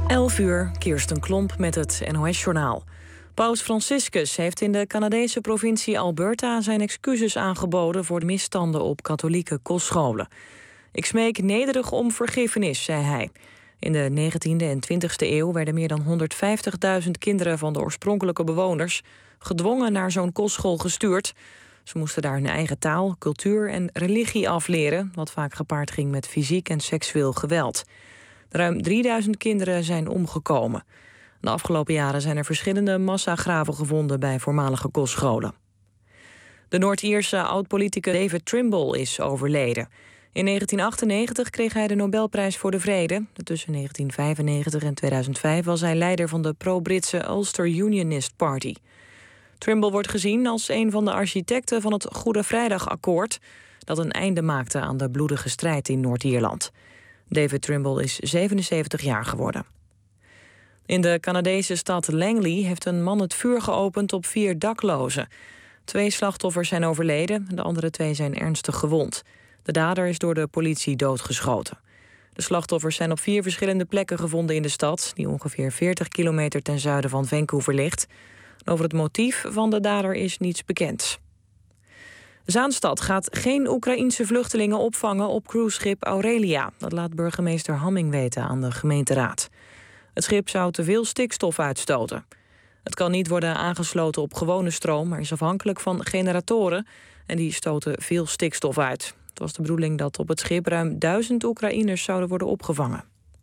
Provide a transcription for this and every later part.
11:00, Kirsten Klomp met het NOS-journaal. Paus Franciscus heeft in de Canadese provincie Alberta zijn excuses aangeboden voor de misstanden op katholieke kostscholen. Ik smeek nederig om vergiffenis, zei hij. In de 19e en 20e eeuw werden meer dan 150.000 kinderen van de oorspronkelijke bewoners gedwongen naar zo'n kostschool gestuurd. Ze moesten daar hun eigen taal, cultuur en religie afleren, wat vaak gepaard ging met fysiek en seksueel geweld. Ruim 3000 kinderen zijn omgekomen. De afgelopen jaren zijn er verschillende massagraven gevonden bij voormalige kostscholen. De Noord-Ierse oud-politicus David Trimble is overleden. In 1998 kreeg hij de Nobelprijs voor de Vrede. Tussen 1995 en 2005 was hij leider van de pro-Britse Ulster Unionist Party. Trimble wordt gezien als een van de architecten van het Goede Vrijdagakkoord, dat een einde maakte aan de bloedige strijd in Noord-Ierland. David Trimble is 77 jaar geworden. In de Canadese stad Langley heeft een man het vuur geopend op 4 daklozen. 2 slachtoffers zijn overleden, de andere 2 zijn ernstig gewond. De dader is door de politie doodgeschoten. De slachtoffers zijn op 4 verschillende plekken gevonden in de stad, die ongeveer 40 kilometer ten zuiden van Vancouver ligt. Over het motief van de dader is niets bekend. Zaanstad gaat geen Oekraïense vluchtelingen opvangen op cruiseschip Aurelia. Dat laat burgemeester Hamming weten aan de gemeenteraad. Het schip zou te veel stikstof uitstoten. Het kan niet worden aangesloten op gewone stroom, maar is afhankelijk van generatoren en die stoten veel stikstof uit. Het was de bedoeling dat op het schip ruim 1000 Oekraïners zouden worden opgevangen.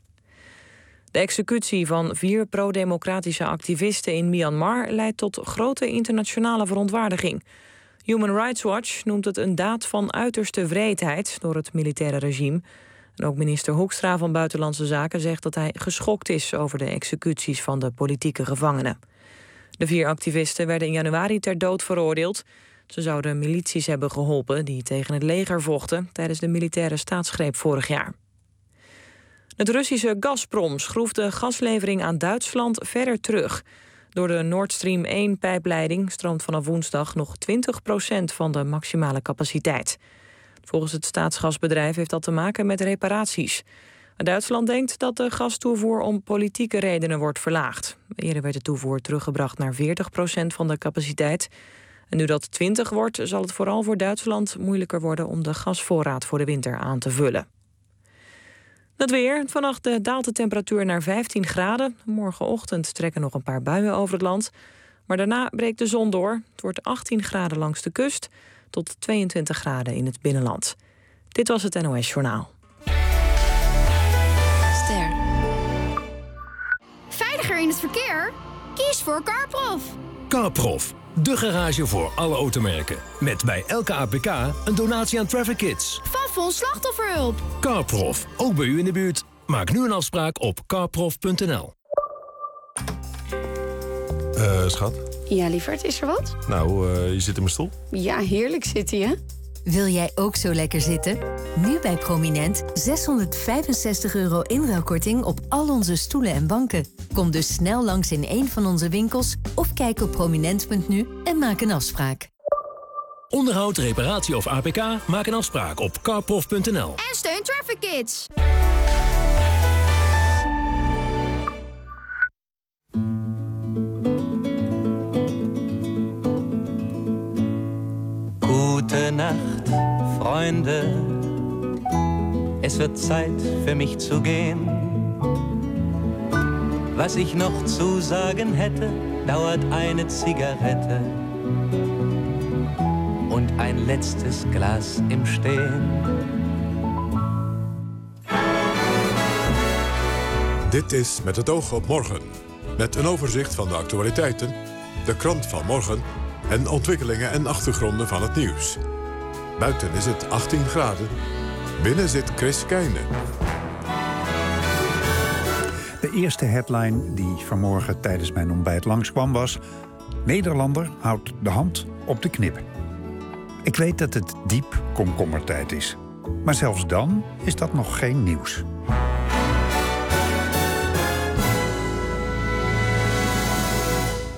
De executie van 4 pro-democratische activisten in Myanmar leidt tot grote internationale verontwaardiging. Human Rights Watch noemt het een daad van uiterste wreedheid door het militaire regime. En ook minister Hoekstra van Buitenlandse Zaken zegt dat hij geschokt is over de executies van de politieke gevangenen. De 4 activisten werden in januari ter dood veroordeeld. Ze zouden milities hebben geholpen die tegen het leger vochten tijdens de militaire staatsgreep vorig jaar. Het Russische Gazprom schroeft de gaslevering aan Duitsland verder terug. Door de Nord Stream 1-pijpleiding stroomt vanaf woensdag nog 20% van de maximale capaciteit. Volgens het staatsgasbedrijf heeft dat te maken met reparaties. Duitsland denkt dat de gastoevoer om politieke redenen wordt verlaagd. Eerder werd de toevoer teruggebracht naar 40% van de capaciteit. En nu dat 20 wordt, zal het vooral voor Duitsland moeilijker worden om de gasvoorraad voor de winter aan te vullen. Het weer. Vannacht daalt de temperatuur naar 15 graden. Morgenochtend trekken nog een paar buien over het land. Maar daarna breekt de zon door. Het wordt 18 graden langs de kust tot 22 graden in het binnenland. Dit was het NOS Journaal. Ster. Veiliger in het verkeer? Kies voor CarProf. CarProf, de garage voor alle automerken. Met bij elke APK een donatie aan Traffic Kids. Favon slachtofferhulp. CarProf, ook bij u in de buurt. Maak nu een afspraak op carprof.nl. Schat? Ja, lieverd, is er wat? Nou, je zit in mijn stoel. Ja, heerlijk zit hij, hè? Wil jij ook zo lekker zitten? Nu bij Prominent €665 inruilkorting op al onze stoelen en banken. Kom dus snel langs in een van onze winkels of kijk op prominent.nu en maak een afspraak. Onderhoud, reparatie of APK? Maak een afspraak op carprof.nl. En steun Traffic Kids. Gute Nacht, Freunde. Es wird Zeit für mich zu gehen. Was ich noch zu sagen hätte, dauert eine Zigarette und ein letztes Glas im Stehen. Dit is Met het oog op morgen. Met een overzicht van de actualiteiten, de krant van morgen en ontwikkelingen en achtergronden van het nieuws. Buiten is het 18 graden. Binnen zit Chris Keijne. De eerste headline die vanmorgen tijdens mijn ontbijt langskwam was: Nederlander houdt de hand op de knip. Ik weet dat het diep komkommertijd is. Maar zelfs dan is dat nog geen nieuws.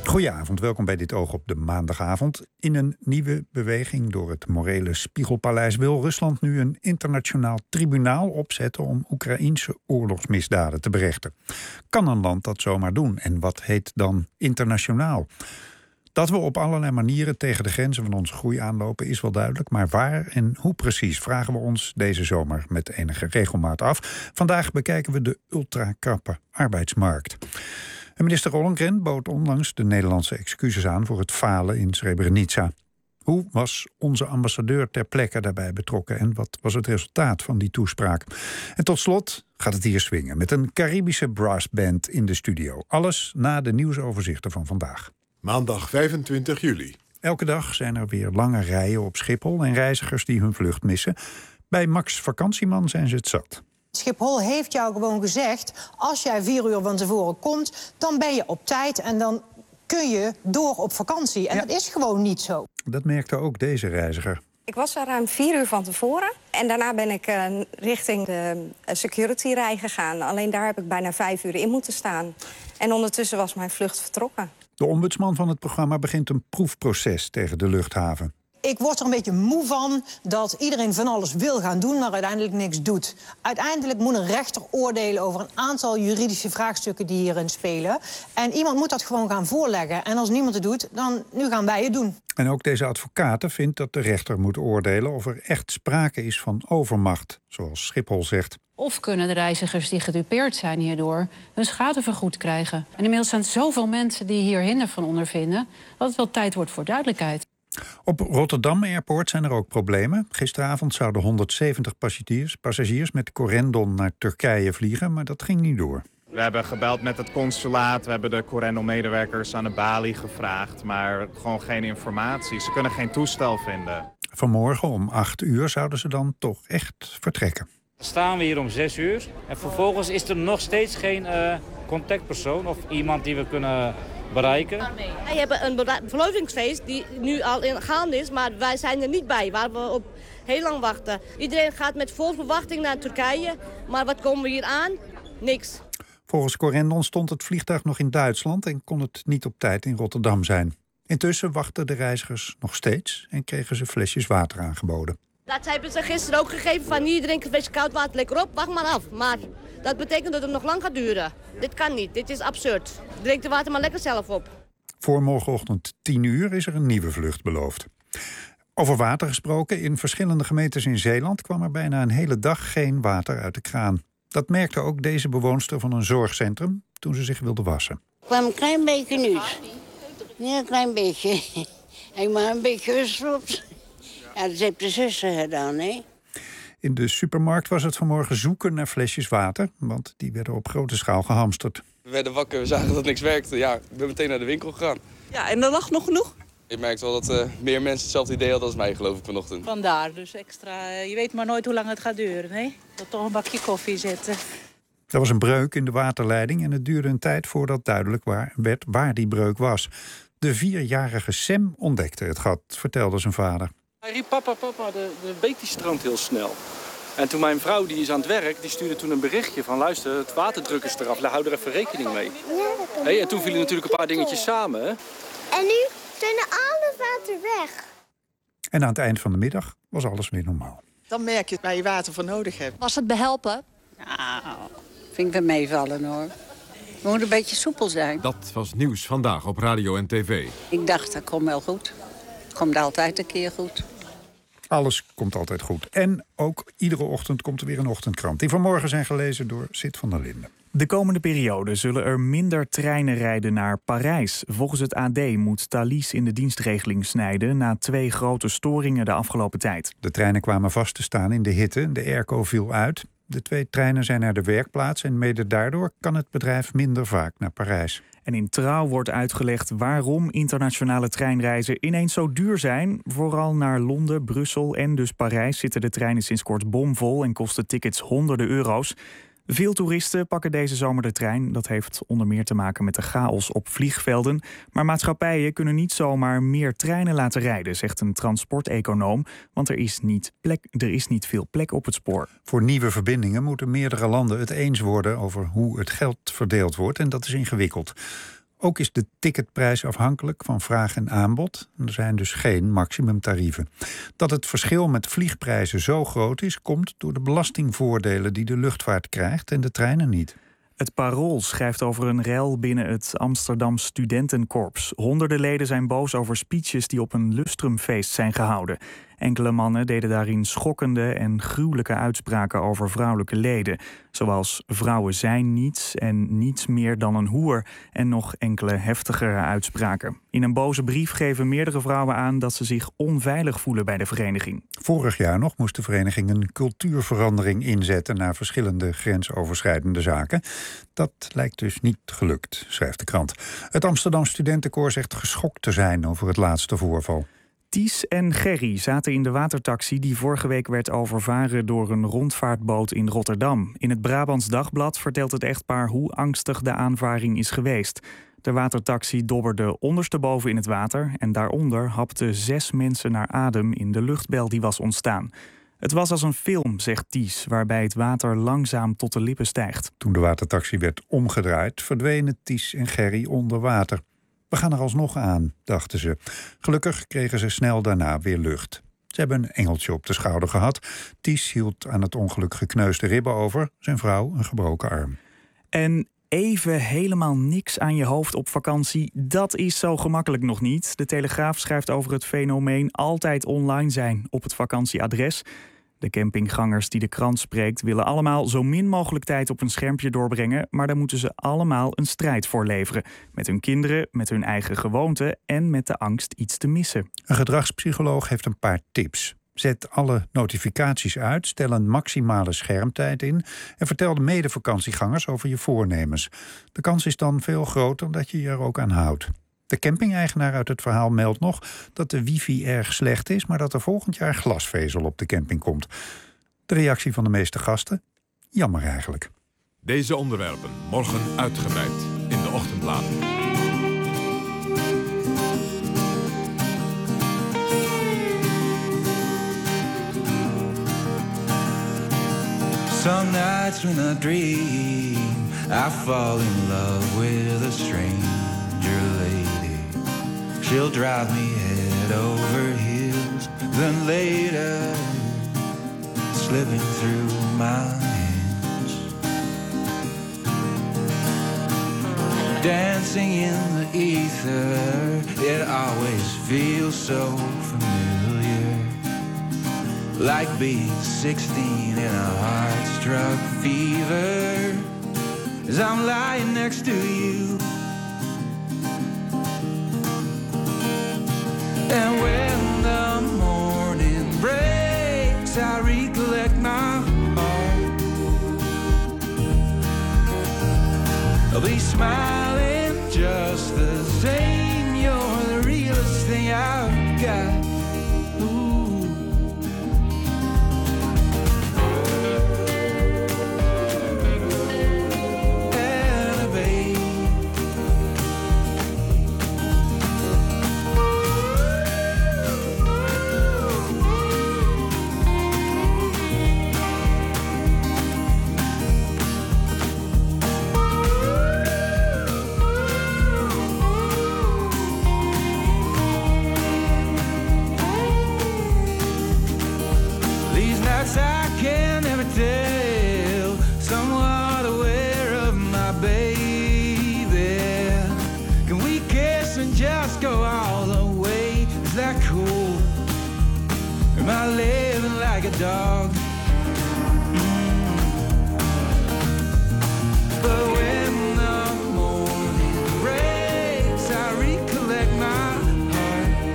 Goedenavond, welkom bij Dit Oog op de maandagavond. In een nieuwe beweging door het morele Spiegelpaleis wil Rusland nu een internationaal tribunaal opzetten om Oekraïense oorlogsmisdaden te berechten. Kan een land dat zomaar doen? En wat heet dan internationaal? Dat we op allerlei manieren tegen de grenzen van onze groei aanlopen is wel duidelijk. Maar waar en hoe precies vragen we ons deze zomer met enige regelmaat af. Vandaag bekijken we de ultrakrappe arbeidsmarkt. En minister Ollongren bood onlangs de Nederlandse excuses aan voor het falen in Srebrenica. Hoe was onze ambassadeur ter plekke daarbij betrokken en wat was het resultaat van die toespraak? En tot slot gaat het hier swingen met een Caribische brassband in de studio. Alles na de nieuwsoverzichten van vandaag. Maandag 25 juli. Elke dag zijn er weer lange rijen op Schiphol en reizigers die hun vlucht missen. Bij Max Vakantieman zijn ze het zat. Schiphol heeft jou gewoon gezegd, als jij 4 uur van tevoren komt, dan ben je op tijd en dan kun je door op vakantie. En dat is gewoon niet zo. Dat merkte ook deze reiziger. Ik was er ruim 4 uur van tevoren en daarna ben ik richting de security-rij gegaan. Alleen daar heb ik bijna 5 uur in moeten staan. En ondertussen was mijn vlucht vertrokken. De ombudsman van het programma begint een proefproces tegen de luchthaven. Ik word er een beetje moe van dat iedereen van alles wil gaan doen, maar uiteindelijk niks doet. Uiteindelijk moet een rechter oordelen over een aantal juridische vraagstukken die hierin spelen. En iemand moet dat gewoon gaan voorleggen. En als niemand het doet, dan nu gaan wij het doen. En ook deze advocaat vindt dat de rechter moet oordelen of er echt sprake is van overmacht, zoals Schiphol zegt. Of kunnen de reizigers die gedupeerd zijn hierdoor hun schade vergoed krijgen. En inmiddels zijn er zoveel mensen die hier hinder van ondervinden dat het wel tijd wordt voor duidelijkheid. Op Rotterdam Airport zijn er ook problemen. Gisteravond zouden 170 passagiers met Corendon naar Turkije vliegen, maar dat ging niet door. We hebben gebeld met het consulaat, we hebben de Corendon-medewerkers aan de balie gevraagd, maar gewoon geen informatie. Ze kunnen geen toestel vinden. Vanmorgen om 8 uur zouden ze dan toch echt vertrekken. Staan we hier om 6 uur en vervolgens is er nog steeds geen contactpersoon of iemand die we kunnen bereiken. Wij hebben een verlovingsfeest die nu al gaande is, maar wij zijn er niet bij, waar we op heel lang wachten. Iedereen gaat met vol verwachting naar Turkije, maar wat komen we hier aan? Niks. Volgens Corendon stond het vliegtuig nog in Duitsland en kon het niet op tijd in Rotterdam zijn. Intussen wachten de reizigers nog steeds en kregen ze flesjes water aangeboden. Dat hebben ze gisteren ook gegeven van hier drink een beetje koud water lekker op, wacht maar af. Maar dat betekent dat het nog lang gaat duren. Dit kan niet, dit is absurd. Drink de water maar lekker zelf op. Voor morgenochtend 10 uur is er een nieuwe vlucht beloofd. Over water gesproken, in verschillende gemeentes in Zeeland kwam er bijna een hele dag geen water uit de kraan. Dat merkte ook deze bewoonster van een zorgcentrum toen ze zich wilde wassen. Ik kwam een klein beetje nieuws. Ja, een klein beetje. Ik maar een beetje gestopt. Ja, dat heeft de zuster gedaan, hè? In de supermarkt was het vanmorgen zoeken naar flesjes water, want die werden op grote schaal gehamsterd. We werden wakker, we zagen dat niks werkte. Ja, ik ben meteen naar de winkel gegaan. Ja, en er lag nog genoeg? Je merkt wel dat meer mensen hetzelfde idee hadden als mij, geloof ik, vanochtend. Vandaar, dus extra. Je weet maar nooit hoe lang het gaat duren, hè? Dat toch een bakje koffie zetten. Er was een breuk in de waterleiding en het duurde een tijd voordat duidelijk werd waar die breuk was. De 4-jarige Sam ontdekte het gat, vertelde zijn vader. Hij riep papa, de beek die stroomt heel snel. En toen mijn vrouw, die is aan het werk, die stuurde toen een berichtje van... luister, het waterdruk is eraf, hou er even rekening mee. Hey, en toen vielen natuurlijk een paar dingetjes samen, hè? En nu zijn er alle water weg. En aan het eind van de middag was alles weer normaal. Dan merk je waar je water voor nodig hebt. Was het behelpen? Nou, vind ik wel meevallen, hoor. We moeten een beetje soepel zijn. Dat was nieuws vandaag op radio en tv. Ik dacht, dat komt wel goed. Het komt altijd een keer goed. Alles komt altijd goed. En ook iedere ochtend komt er weer een ochtendkrant. Die vanmorgen zijn gelezen door Sid van der Linden. De komende periode zullen er minder treinen rijden naar Parijs. Volgens het AD moet Thalys in de dienstregeling snijden na 2 grote storingen de afgelopen tijd. De treinen kwamen vast te staan in de hitte. De airco viel uit. De 2 treinen zijn naar de werkplaats en mede daardoor kan het bedrijf minder vaak naar Parijs. En in Trouw wordt uitgelegd waarom internationale treinreizen ineens zo duur zijn. Vooral naar Londen, Brussel en dus Parijs zitten de treinen sinds kort bomvol en kosten tickets honderden euro's. Veel toeristen pakken deze zomer de trein. Dat heeft onder meer te maken met de chaos op vliegvelden. Maar maatschappijen kunnen niet zomaar meer treinen laten rijden, zegt een transporteconoom. Want er is niet veel plek op het spoor. Voor nieuwe verbindingen moeten meerdere landen het eens worden over hoe het geld verdeeld wordt. En dat is ingewikkeld. Ook is de ticketprijs afhankelijk van vraag en aanbod. Er zijn dus geen maximumtarieven. Dat het verschil met vliegprijzen zo groot is, komt door de belastingvoordelen die de luchtvaart krijgt en de treinen niet. Het Parool schrijft over een rel binnen het Amsterdam Studentenkorps. Honderden leden zijn boos over speeches die op een lustrumfeest zijn gehouden. Enkele mannen deden daarin schokkende en gruwelijke uitspraken over vrouwelijke leden. Zoals vrouwen zijn niets en niets meer dan een hoer. En nog enkele heftigere uitspraken. In een boze brief geven meerdere vrouwen aan dat ze zich onveilig voelen bij de vereniging. Vorig jaar nog moest de vereniging een cultuurverandering inzetten naar verschillende grensoverschrijdende zaken. Dat lijkt dus niet gelukt, schrijft de krant. Het Amsterdam Studentenkoor zegt geschokt te zijn over het laatste voorval. Ties en Gerry zaten in de watertaxi die vorige week werd overvaren door een rondvaartboot in Rotterdam. In het Brabants Dagblad vertelt het echtpaar hoe angstig de aanvaring is geweest. De watertaxi dobberde ondersteboven in het water en daaronder hapten 6 mensen naar adem in de luchtbel die was ontstaan. Het was als een film, zegt Ties, waarbij het water langzaam tot de lippen stijgt. Toen de watertaxi werd omgedraaid, verdwenen Ties en Gerry onder water. We gaan er alsnog aan, dachten ze. Gelukkig kregen ze snel daarna weer lucht. Ze hebben een engeltje op de schouder gehad. Ties hield aan het ongeluk gekneusde ribben over, zijn vrouw een gebroken arm. En even helemaal niks aan je hoofd op vakantie, dat is zo gemakkelijk nog niet. De Telegraaf schrijft over het fenomeen altijd online zijn op het vakantieadres. De campinggangers die de krant spreekt willen allemaal zo min mogelijk tijd op een schermpje doorbrengen, maar daar moeten ze allemaal een strijd voor leveren. Met hun kinderen, met hun eigen gewoonten en met de angst iets te missen. Een gedragspsycholoog heeft een paar tips. Zet alle notificaties uit, stel een maximale schermtijd in en vertel de medevakantieggangers over je voornemens. De kans is dan veel groter dat je je er ook aan houdt. De camping-eigenaar uit het verhaal meldt nog dat de wifi erg slecht is, maar dat er volgend jaar glasvezel op de camping komt. De reactie van de meeste gasten? Jammer eigenlijk. Deze onderwerpen morgen uitgebreid in de ochtendbladen. Some nights when I dream I fall in love with a stranger lady. She'll drive me head over heels, then later slipping through my hands, dancing in the ether. It always feels so familiar, like being 16 in a heart-struck fever, as I'm lying next to you. And when the morning breaks, I recollect my heart. I'll be smiling just the same. You're the realest thing I've got. Dog. But when the morning breaks, I recollect my heart.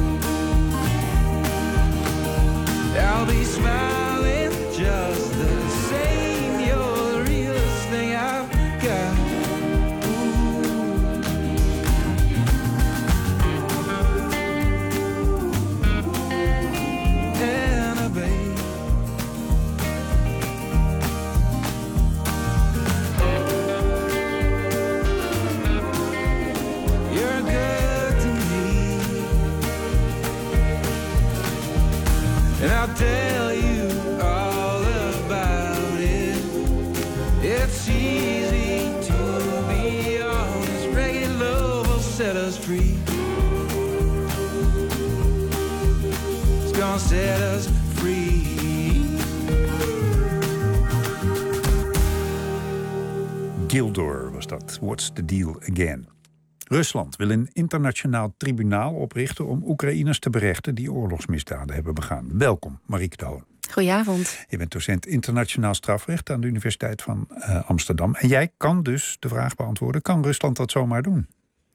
I'll be smiling just the same. You're the realest thing I've got. us free. It's gonna set us free. Gildor was dat. What's the deal again? Rusland wil een internationaal tribunaal oprichten om Oekraïners te berechten die oorlogsmisdaden hebben begaan. Welkom, Marieke de Hoon. Goedenavond. Je bent docent internationaal strafrecht aan de Universiteit van Amsterdam. En jij kan dus de vraag beantwoorden, kan Rusland dat zomaar doen?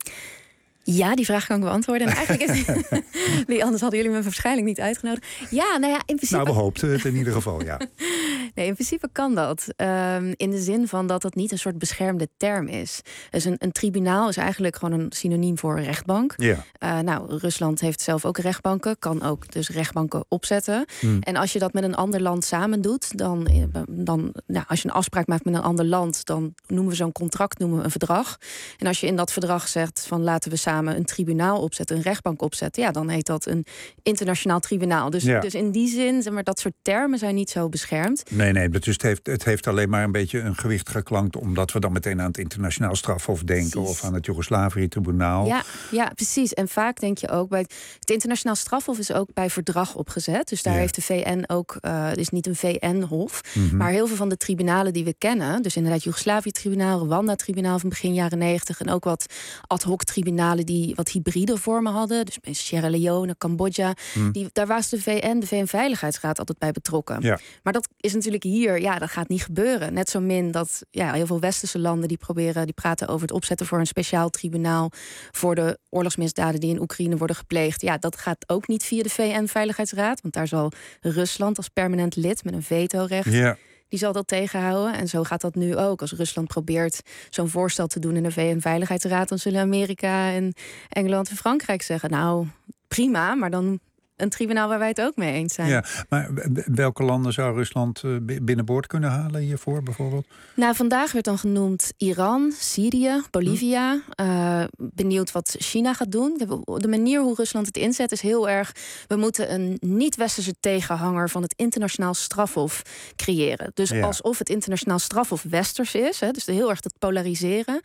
Ja, die vraag kan ik beantwoorden. En eigenlijk is anders hadden jullie me waarschijnlijk niet uitgenodigd. Ja, nou ja, in principe... Nou, we hoopten het in ieder geval, ja. Nee, in principe kan dat. In de zin van dat het niet een soort beschermde term is. Dus een tribunaal is eigenlijk gewoon een synoniem voor een rechtbank. Ja. Rusland heeft zelf ook rechtbanken. Kan ook dus rechtbanken opzetten. En als je dat met een ander land samen doet... dan als je een afspraak maakt met een ander land... dan noemen we zo'n contract een verdrag. En als je in dat verdrag zegt van laten we samen een tribunaal opzetten, een rechtbank opzetten, ja, dan heet dat een internationaal tribunaal. Dus in die zin, zeg maar, dat soort termen zijn niet zo beschermd. Nee, dus het heeft alleen maar een beetje een gewicht geklankt, omdat we dan meteen aan het internationaal strafhof denken, precies, of aan het Joegoslavië-tribunaal. Ja, precies. En vaak denk je ook bij het internationaal strafhof is ook bij verdrag opgezet. Dus daar heeft de VN ook, is niet een VN-hof, maar heel veel van de tribunalen die we kennen, dus inderdaad Joegoslavië-tribunaal, Rwanda-tribunaal van begin jaren 90 en ook wat ad hoc tribunalen die wat hybride vormen hadden. Dus bij Sierra Leone, Cambodja. Daar was de VN-veiligheidsraad altijd bij betrokken. Ja. Maar dat is natuurlijk hier, dat gaat niet gebeuren. Net zo min dat heel veel westerse landen die praten over het opzetten voor een speciaal tribunaal voor de oorlogsmisdaden die in Oekraïne worden gepleegd. Ja, dat gaat ook niet via de VN-veiligheidsraad. Want daar zal Rusland als permanent lid met een vetorecht... Ja. Die zal dat tegenhouden. En zo gaat dat nu ook. Als Rusland probeert zo'n voorstel te doen in de VN-veiligheidsraad... dan zullen Amerika en Engeland en Frankrijk zeggen... nou, prima, maar dan een tribunaal waar wij het ook mee eens zijn. Ja, maar welke landen zou Rusland binnenboord kunnen halen hiervoor bijvoorbeeld? Nou, vandaag werd dan genoemd Iran, Syrië, Bolivia. Benieuwd wat China gaat doen. De manier hoe Rusland het inzet is heel erg... we moeten een niet-westerse tegenhanger van het internationaal strafhof creëren. Dus alsof het internationaal strafhof westers is. Hè, dus heel erg dat polariseren.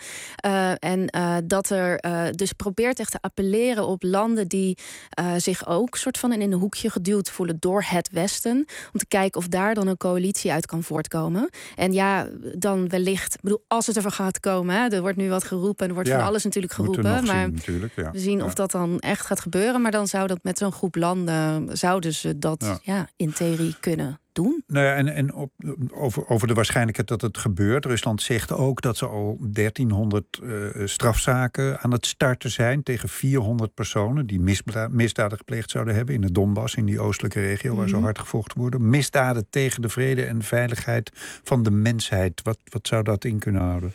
Dat er dus probeert echt te appelleren op landen die zich ook soort van in een hoekje geduwd voelen door het Westen. Om te kijken of daar dan een coalitie uit kan voortkomen. En ja, dan wellicht, als het ervan gaat komen. Hè, er wordt nu wat geroepen en er wordt van alles natuurlijk geroepen. Maar we zien of dat dan echt gaat gebeuren. Maar dan zou dat met zo'n groep landen, zouden ze dat in theorie kunnen doen. Nou ja, en over de waarschijnlijkheid dat het gebeurt. Rusland zegt ook dat ze al 1300 strafzaken aan het starten zijn tegen 400 personen die misdaden gepleegd zouden hebben in de Donbass, in die oostelijke regio waar zo hard gevochten worden. Misdaden tegen de vrede en de veiligheid van de mensheid. Wat zou dat in kunnen houden?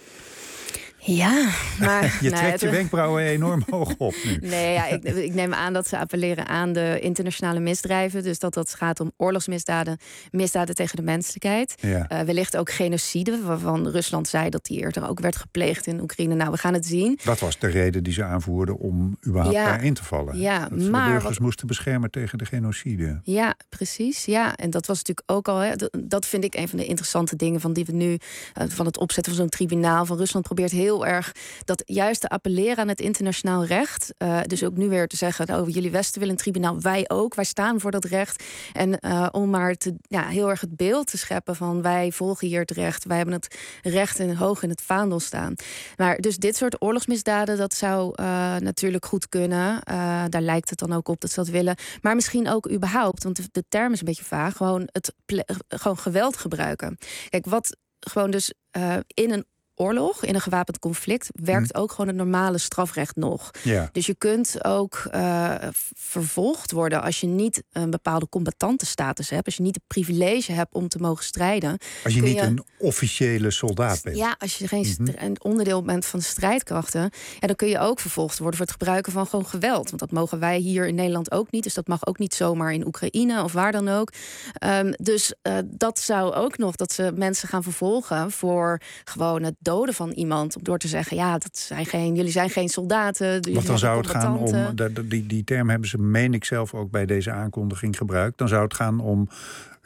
Ja, maar... Je trekt je wenkbrauwen enorm hoog op nu. Nee, ik neem aan dat ze appelleren aan de internationale misdrijven. Dus dat gaat om oorlogsmisdaden, misdaden tegen de menselijkheid. Ja. Wellicht ook genocide, waarvan Rusland zei dat die eerder ook werd gepleegd in Oekraïne. Nou, we gaan het zien. Dat was de reden die ze aanvoerden om überhaupt daarin te vallen. Ja, dat ze de burgers moesten beschermen tegen de genocide. Ja, precies. Ja, en dat was natuurlijk ook al... Dat vind ik een van de interessante dingen van die we nu... van het opzetten van zo'n tribunaal van Rusland probeert heel erg dat juist te appelleren aan het internationaal recht. Dus ook nu weer te zeggen, jullie Westen willen een tribunaal, wij ook, wij staan voor dat recht. En om maar heel erg het beeld te scheppen van wij volgen hier het recht, wij hebben het recht hoog in het vaandel staan. Maar dus dit soort oorlogsmisdaden, dat zou natuurlijk goed kunnen. Daar lijkt het dan ook op dat ze dat willen. Maar misschien ook überhaupt, want de term is een beetje vaag, gewoon geweld gebruiken. Kijk, wat gewoon dus in een oorlog, in een gewapend conflict, werkt ook gewoon het normale strafrecht nog. Ja. Dus je kunt ook vervolgd worden als je niet een bepaalde combattantenstatus hebt, als je niet het privilege hebt om te mogen strijden. Als je niet een officiële soldaat bent. Ja, als je geen onderdeel bent van de strijdkrachten, dan kun je ook vervolgd worden voor het gebruiken van gewoon geweld. Want dat mogen wij hier in Nederland ook niet. Dus dat mag ook niet zomaar in Oekraïne of waar dan ook. Dus dat zou ook nog, dat ze mensen gaan vervolgen voor gewoon het doden van iemand, door te zeggen, jullie zijn geen soldaten. Want dan zou het gaan om, die term hebben ze, meen ik zelf ook bij deze aankondiging gebruikt, dan zou het gaan om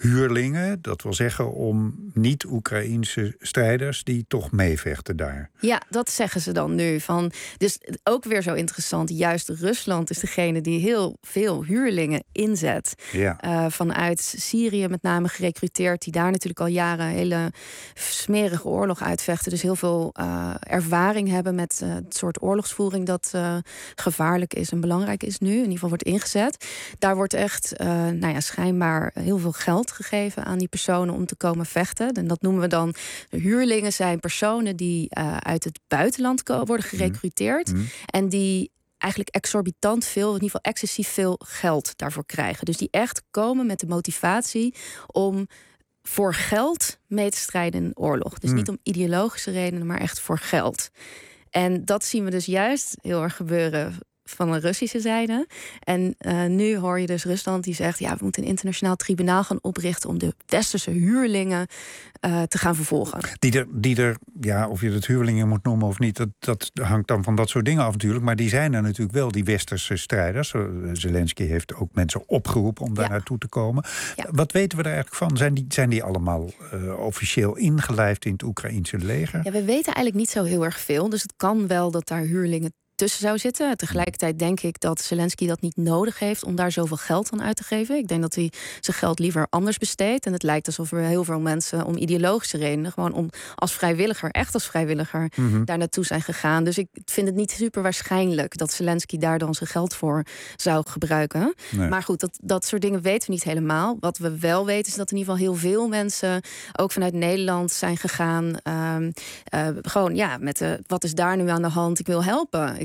huurlingen. Dat wil zeggen om niet-Oekraïense strijders die toch meevechten daar. Ja, dat zeggen ze dan nu. Dus ook weer zo interessant. Juist Rusland is degene die heel veel huurlingen inzet. Ja. Vanuit Syrië met name gerekruteerd. Die daar natuurlijk al jaren een hele smerige oorlog uitvechten. Dus heel veel ervaring hebben met het soort oorlogsvoering dat gevaarlijk is en belangrijk is nu. In ieder geval wordt ingezet. Daar wordt echt schijnbaar heel veel geld gegeven aan die personen om te komen vechten. En dat noemen we dan de huurlingen. Zijn personen die uit het buitenland worden gerekruteerd. En die eigenlijk exorbitant veel, in ieder geval excessief veel geld daarvoor krijgen. Dus die echt komen met de motivatie om voor geld mee te strijden in een oorlog. Dus niet om ideologische redenen, maar echt voor geld. En dat zien we dus juist heel erg gebeuren van de Russische zijde. En nu hoor je dus Rusland die zegt, we moeten een internationaal tribunaal gaan oprichten om de westerse huurlingen te gaan vervolgen. Die er, of je het huurlingen moet noemen of niet, dat hangt dan van dat soort dingen af natuurlijk. Maar die zijn er natuurlijk wel, die westerse strijders. Zelensky heeft ook mensen opgeroepen om daar naartoe te komen. Ja. Wat weten we daar eigenlijk van? Zijn die allemaal officieel ingelijfd in het Oekraïense leger? Ja, we weten eigenlijk niet zo heel erg veel. Dus het kan wel dat daar huurlingen tussen zou zitten. Tegelijkertijd denk ik dat Zelensky dat niet nodig heeft om daar zoveel geld aan uit te geven. Ik denk dat hij zijn geld liever anders besteedt. En het lijkt alsof er heel veel mensen om ideologische redenen, gewoon om als vrijwilliger, daar naartoe zijn gegaan. Dus ik vind het niet super waarschijnlijk dat Zelensky daar dan zijn geld voor zou gebruiken. Nee. Maar goed, dat soort dingen weten we niet helemaal. Wat we wel weten is dat in ieder geval heel veel mensen, ook vanuit Nederland, zijn gegaan. Met wat is daar nu aan de hand? Ik wil helpen.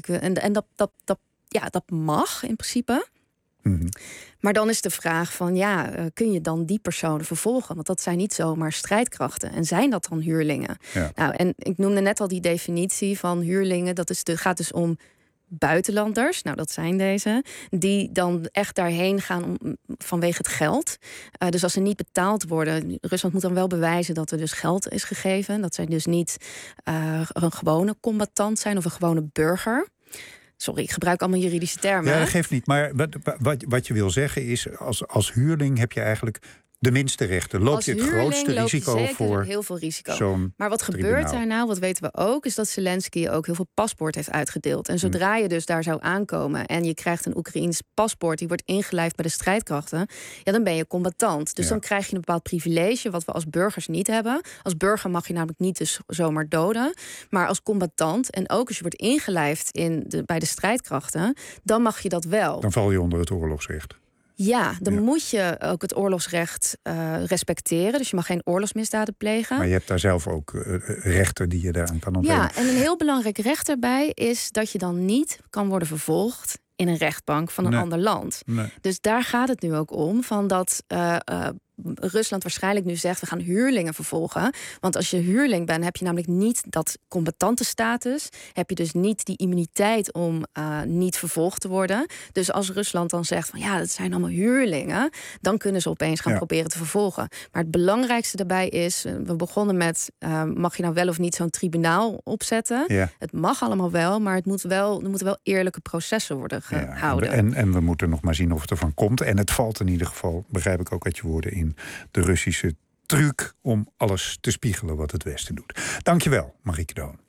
Dat mag in principe. Maar dan is de vraag van, kun je dan die personen vervolgen? Want dat zijn niet zomaar strijdkrachten. En zijn dat dan huurlingen? Ja. Nou, en ik noemde net al die definitie van huurlingen. Gaat dus om buitenlanders, dat zijn deze, die dan echt daarheen gaan vanwege het geld. Dus als ze niet betaald worden, Rusland moet dan wel bewijzen dat er dus geld is gegeven. Dat zij dus niet een gewone combatant zijn of een gewone burger. Sorry, ik gebruik allemaal juridische termen. Ja, dat geeft niet. Maar wat je wil zeggen is, als huurling heb je eigenlijk de minste rechten. Loop je het grootste risico voor heel veel risico. Maar wat gebeurt daar nou? Wat weten we ook? Is dat Zelensky ook heel veel paspoort heeft uitgedeeld. En zodra je dus daar zou aankomen en je krijgt een Oekraïens paspoort, die wordt ingelijfd bij de strijdkrachten, dan ben je combatant. Dus dan krijg je een bepaald privilege wat we als burgers niet hebben. Als burger mag je namelijk niet dus zomaar doden. Maar als combatant, en ook als je wordt ingelijfd bij de strijdkrachten, dan mag je dat wel. Dan val je onder het oorlogsrecht. Ja, dan moet je ook het oorlogsrecht respecteren. Dus je mag geen oorlogsmisdaden plegen. Maar je hebt daar zelf ook rechten die je daaraan kan ontlenen. Ja, en een heel belangrijk recht daarbij is dat je dan niet kan worden vervolgd in een rechtbank van een ander land. Nee. Dus daar gaat het nu ook om, van dat Rusland waarschijnlijk nu zegt, we gaan huurlingen vervolgen. Want als je huurling bent, heb je namelijk niet dat combattantenstatus. Heb je dus niet die immuniteit om niet vervolgd te worden. Dus als Rusland dan zegt van dat zijn allemaal huurlingen, dan kunnen ze opeens gaan proberen te vervolgen. Maar het belangrijkste daarbij is, we begonnen met, mag je nou wel of niet zo'n tribunaal opzetten? Ja. Het mag allemaal wel, maar er moeten wel eerlijke processen worden gehouden. En we moeten nog maar zien of het ervan komt. En het valt in ieder geval, begrijp ik ook uit je woorden, in de Russische truc om alles te spiegelen wat het Westen doet. Dankjewel, Marieke Doon.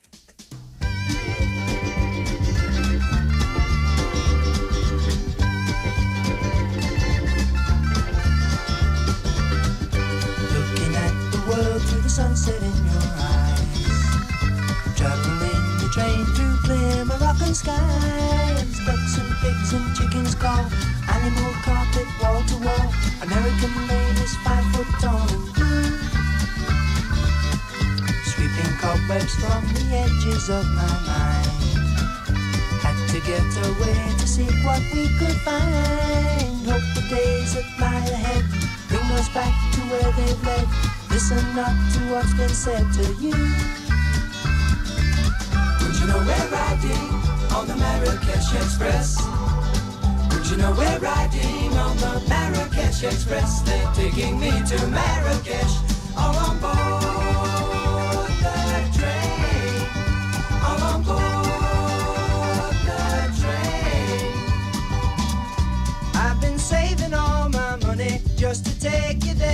Looking at the world through the sunset in your eyes. Traveling the train through clear Moroccan skies. Ducks and pigs and chickens call. Animal carpet wall to wall. American ladies 5 foot tall and blue. Sweeping cobwebs from the edges of my mind. Had to get away to see what we could find. Hope the days that lie ahead bring us back to where they've led. Listen not to what's been said to you. Would you know we're riding on the Marrakesh Express? You know we're riding on the Marrakesh Express. They're taking me to Marrakesh. All on board the train. All on board the train. I've been saving all my money just to take you there.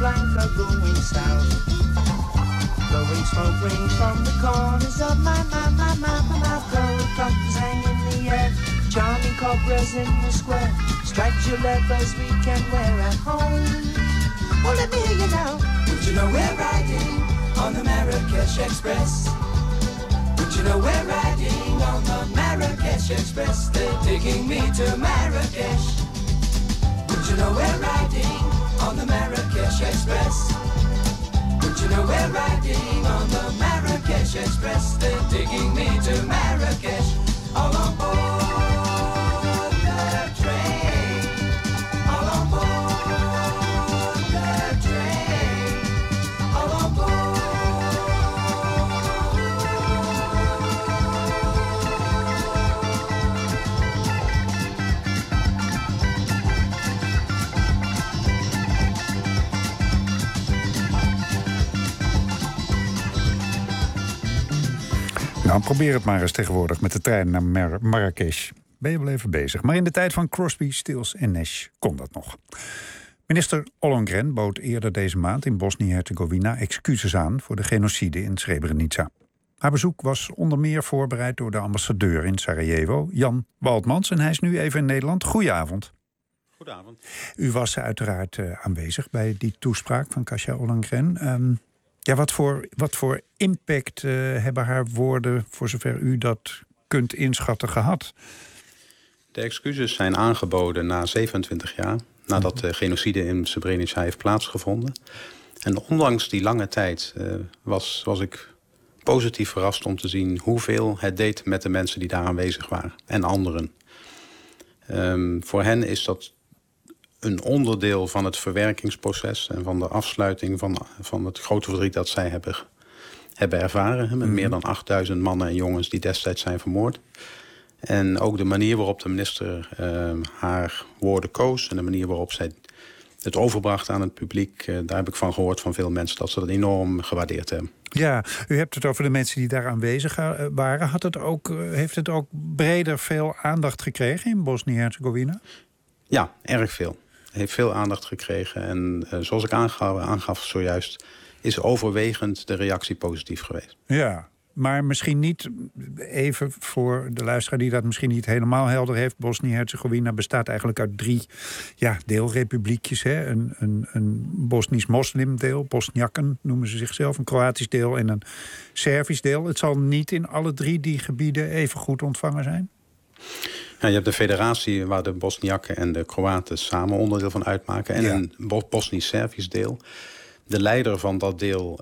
Casablanca going south. Blowing smoke rings from the corners of my mouth. Gold cups hang in the air, charming cobras in the square. Striped Gillettes we can wear at home. Well, let me hear you now. Would you know we're riding on the Marrakesh Express? Would you know we're riding on the Marrakesh Express? They're taking me to Marrakesh. Would you know we're riding on the Marrakesh Express? Would you know we're riding on the Marrakesh Express? They're taking me to Marrakesh. All on board the train. All on board the train. All on board. Nou, probeer het maar eens tegenwoordig met de trein naar Marrakesh. Ben je wel even bezig. Maar in de tijd van Crosby, Stills en Nash kon dat nog. Minister Ollongren bood eerder deze maand in Bosnië-Herzegovina excuses aan voor de genocide in Srebrenica. Haar bezoek was onder meer voorbereid door de ambassadeur in Sarajevo, Jan Waldmans. En hij is nu even in Nederland. Goedenavond. Goedenavond. U was uiteraard aanwezig bij die toespraak van Kasia Ollongren. Ja, wat voor impact hebben haar woorden, voor zover u dat kunt inschatten, gehad? De excuses zijn aangeboden na 27 jaar, nadat de genocide in Srebrenica heeft plaatsgevonden. En ondanks die lange tijd was ik positief verrast om te zien hoeveel het deed met de mensen die daar aanwezig waren en anderen. Voor hen is dat een onderdeel van het verwerkingsproces en van de afsluiting van het grote verdriet dat zij hebben ervaren. Met meer dan 8000 mannen en jongens die destijds zijn vermoord. En ook de manier waarop de minister haar woorden koos en de manier waarop zij het overbracht aan het publiek, daar heb ik van gehoord van veel mensen dat ze dat enorm gewaardeerd hebben. Ja, u hebt het over de mensen die daar aanwezig waren. Heeft het ook breder veel aandacht gekregen in Bosnië-Herzegovina? Ja, erg veel. Het heeft veel aandacht gekregen. En zoals ik aangaf zojuist, is overwegend de reactie positief geweest. Ja, maar misschien niet, even voor de luisteraar die dat misschien niet helemaal helder heeft. Bosnië-Herzegovina bestaat eigenlijk uit 3 deelrepubliekjes. Hè? Een Bosnisch moslimdeel, Bosniakken noemen ze zichzelf, een Kroatisch deel en een Servisch deel. Het zal niet in alle 3 die gebieden even goed ontvangen zijn? Ja, je hebt de federatie waar de Bosniakken en de Kroaten samen onderdeel van uitmaken. En een Bosnisch-Servisch deel. De leider van dat deel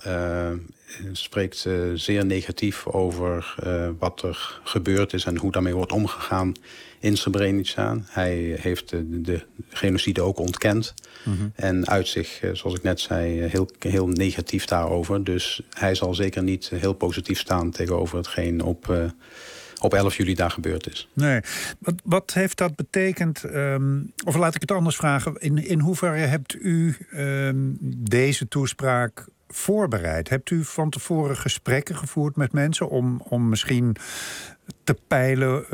spreekt zeer negatief over wat er gebeurd is en hoe daarmee wordt omgegaan in Srebrenica. Hij heeft de genocide ook ontkend. En uit zich, zoals ik net zei, heel negatief daarover. Dus hij zal zeker niet heel positief staan tegenover hetgeen op 11 juli daar gebeurd is. Nee. Wat heeft dat betekend? Of laat ik het anders vragen. In hoeverre hebt u deze toespraak voorbereid? Hebt u van tevoren gesprekken gevoerd met mensen om misschien te peilen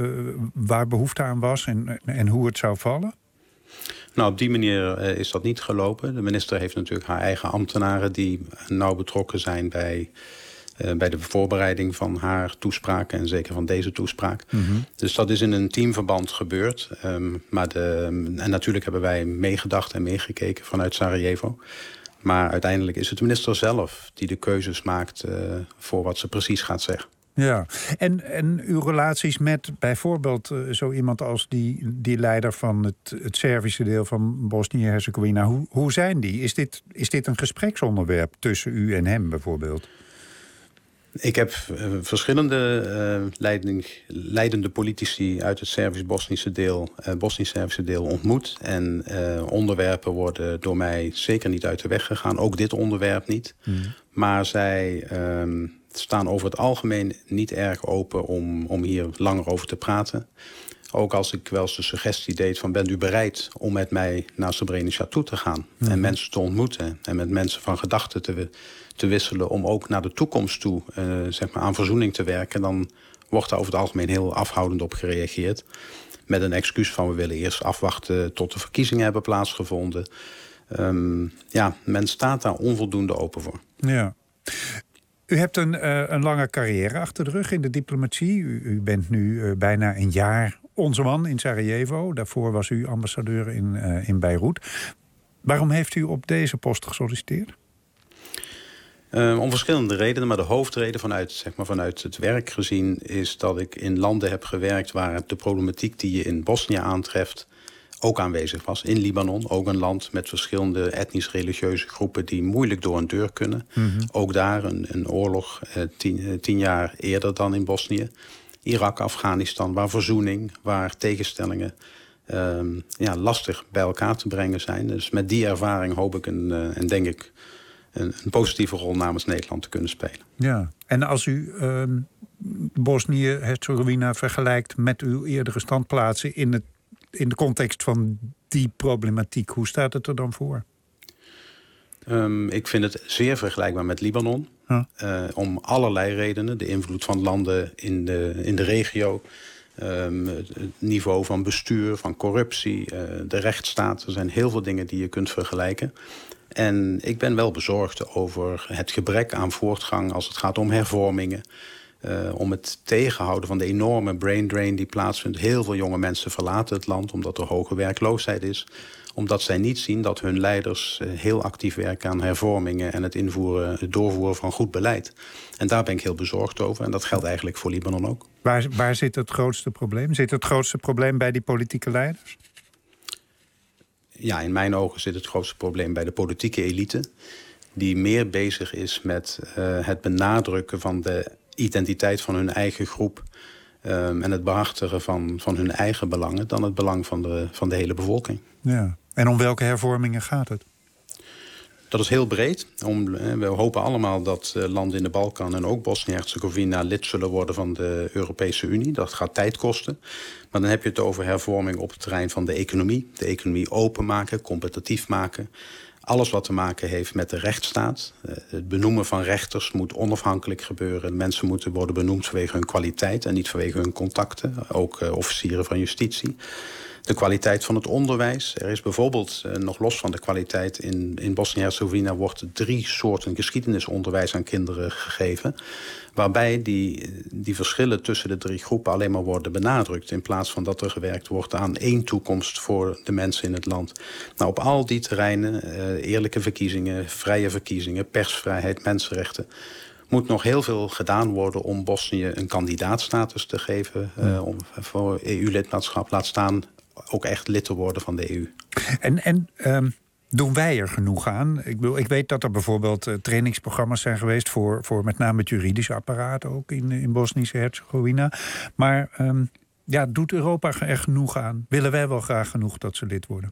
waar behoefte aan was en hoe het zou vallen? Nou, op die manier is dat niet gelopen. De minister heeft natuurlijk haar eigen ambtenaren die nauw betrokken zijn bij de voorbereiding van haar toespraak en zeker van deze toespraak. Dus dat is in een teamverband gebeurd. En natuurlijk hebben wij meegedacht en meegekeken vanuit Sarajevo. Maar uiteindelijk is het de minister zelf die de keuzes maakt voor wat ze precies gaat zeggen. Ja, en uw relaties met bijvoorbeeld zo iemand als die leider van het Servische deel van Bosnië-Herzegovina, hoe zijn die? Is dit een gespreksonderwerp tussen u en hem bijvoorbeeld? Ik heb verschillende leidende politici uit het Bosnisch-Servische deel ontmoet. En onderwerpen worden door mij zeker niet uit de weg gegaan. Ook dit onderwerp niet. Maar zij staan over het algemeen niet erg open om hier langer over te praten. Ook als ik wel eens de suggestie deed van bent u bereid om met mij naar Srebrenica toe te gaan. En mensen te ontmoeten en met mensen van gedachten te wisselen om ook naar de toekomst toe aan verzoening te werken, dan wordt daar over het algemeen heel afhoudend op gereageerd. Met een excuus van we willen eerst afwachten tot de verkiezingen hebben plaatsgevonden. Men staat daar onvoldoende open voor. Ja. U hebt een lange carrière achter de rug in de diplomatie. U bent nu bijna een jaar onze man in Sarajevo. Daarvoor was u ambassadeur in Beirut. Waarom heeft u op deze post gesolliciteerd? Om verschillende redenen, maar de hoofdreden vanuit het werk gezien is dat ik in landen heb gewerkt waar de problematiek die je in Bosnië aantreft ook aanwezig was. In Libanon, ook een land met verschillende etnisch-religieuze groepen die moeilijk door een deur kunnen. Mm-hmm. Ook daar een oorlog 10 jaar eerder dan in Bosnië. Irak, Afghanistan, waar verzoening, waar tegenstellingen lastig bij elkaar te brengen zijn. Dus met die ervaring hoop ik en denk ik een positieve rol namens Nederland te kunnen spelen. Ja, en als u Bosnië-Herzegovina vergelijkt met uw eerdere standplaatsen in de context van die problematiek, hoe staat het er dan voor? Ik vind het zeer vergelijkbaar met Libanon. Om allerlei redenen. De invloed van landen in de regio. Het niveau van bestuur, van corruptie, de rechtsstaat. Er zijn heel veel dingen die je kunt vergelijken. En ik ben wel bezorgd over het gebrek aan voortgang als het gaat om hervormingen. Om het tegenhouden van de enorme brain drain die plaatsvindt. Heel veel jonge mensen verlaten het land omdat er hoge werkloosheid is. Omdat zij niet zien dat hun leiders heel actief werken aan hervormingen en het doorvoeren van goed beleid. En daar ben ik heel bezorgd over. En dat geldt eigenlijk voor Libanon ook. Waar zit het grootste probleem? Zit het grootste probleem bij die politieke leiders? Ja, in mijn ogen zit het grootste probleem bij de politieke elite. Die meer bezig is met het benadrukken van de identiteit van hun eigen groep. En het behartigen van hun eigen belangen dan het belang van de hele bevolking. Ja. En om welke hervormingen gaat het? Dat is heel breed. We hopen allemaal dat landen in de Balkan en ook Bosnië-Herzegovina lid zullen worden van de Europese Unie. Dat gaat tijd kosten. Maar dan heb je het over hervorming op het terrein van de economie. De economie openmaken, competitief maken. Alles wat te maken heeft met de rechtsstaat. Het benoemen van rechters moet onafhankelijk gebeuren. Mensen moeten worden benoemd vanwege hun kwaliteit en niet vanwege hun contacten. Ook officieren van justitie. De kwaliteit van het onderwijs. Er is bijvoorbeeld, nog los van de kwaliteit in Bosnië-Herzegovina, wordt 3 soorten geschiedenisonderwijs aan kinderen gegeven. Waarbij die verschillen tussen de 3 groepen alleen maar worden benadrukt. In plaats van dat er gewerkt wordt aan 1 toekomst voor de mensen in het land. Nou, op al die terreinen, eerlijke verkiezingen, vrije verkiezingen, persvrijheid, mensenrechten, moet nog heel veel gedaan worden om Bosnië een kandidaatstatus te geven voor EU-lidmaatschap. Laat staan ook echt lid te worden van de EU. En doen wij er genoeg aan? Ik weet dat er bijvoorbeeld trainingsprogramma's zijn geweest voor met name het juridische apparaat ook in Bosnië-Herzegovina. Maar doet Europa er genoeg aan? Willen wij wel graag genoeg dat ze lid worden?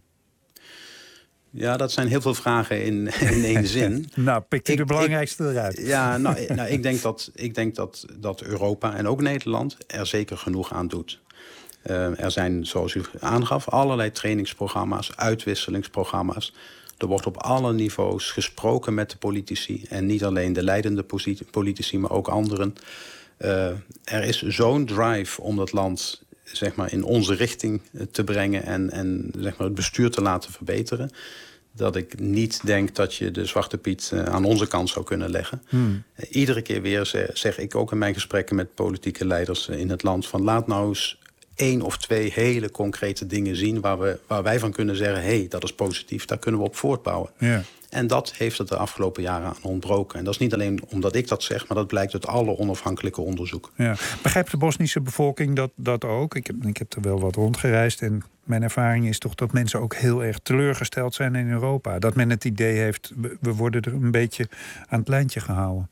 Ja, dat zijn heel veel vragen in één zin. Nou, pikt u de belangrijkste eruit. Ja, ik denk dat Europa en ook Nederland er zeker genoeg aan doet. Er zijn, zoals u aangaf, allerlei trainingsprogramma's, uitwisselingsprogramma's. Er wordt op alle niveaus gesproken met de politici. En niet alleen de leidende politici, maar ook anderen. Er is zo'n drive om dat land in onze richting te brengen en het bestuur te laten verbeteren, dat ik niet denk dat je de Zwarte Piet aan onze kant zou kunnen leggen. Iedere keer weer zeg ik ook in mijn gesprekken met politieke leiders in het land van laat nou eens 1 of 2 hele concrete dingen zien waar wij van kunnen zeggen, dat is positief, daar kunnen we op voortbouwen. Ja. En dat heeft het de afgelopen jaren aan ontbroken. En dat is niet alleen omdat ik dat zeg, maar dat blijkt uit alle onafhankelijke onderzoeken. Ja. Begrijpt de Bosnische bevolking dat ook? Ik heb er wel wat rondgereisd en mijn ervaring is toch dat mensen ook heel erg teleurgesteld zijn in Europa. Dat men het idee heeft, we worden er een beetje aan het lijntje gehouden.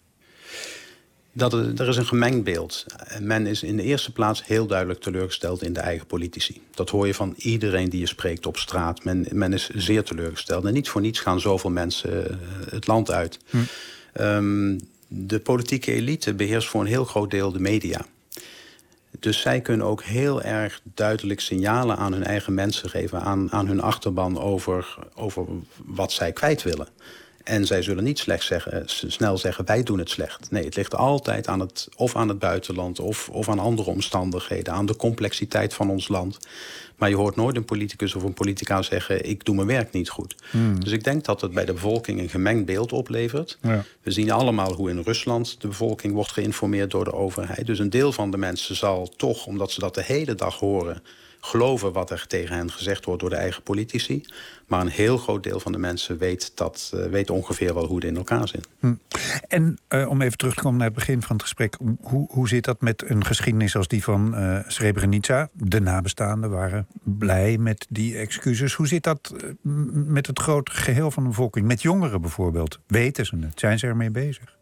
Er is een gemengd beeld. Men is in de eerste plaats heel duidelijk teleurgesteld in de eigen politici. Dat hoor je van iedereen die je spreekt op straat. Men is zeer teleurgesteld. En niet voor niets gaan zoveel mensen het land uit. De politieke elite beheerst voor een heel groot deel de media. Dus zij kunnen ook heel erg duidelijk signalen aan hun eigen mensen geven, aan hun achterban over wat zij kwijt willen. En zij zullen niet snel zeggen, wij doen het slecht. Nee, het ligt altijd aan het buitenland of aan andere omstandigheden, aan de complexiteit van ons land. Maar je hoort nooit een politicus of een politica zeggen, ik doe mijn werk niet goed. Dus ik denk dat het bij de bevolking een gemengd beeld oplevert. Ja. We zien allemaal hoe in Rusland de bevolking wordt geïnformeerd door de overheid. Dus een deel van de mensen zal toch, omdat ze dat de hele dag horen, geloven wat er tegen hen gezegd wordt door de eigen politici. Maar een heel groot deel van de mensen weet ongeveer wel hoe het in elkaar zit. En om even terug te komen naar het begin van het gesprek. Hoe zit dat met een geschiedenis als die van Srebrenica? De nabestaanden waren blij met die excuses. Hoe zit dat met het grote geheel van de bevolking? Met jongeren bijvoorbeeld? Weten ze het? Zijn ze ermee bezig?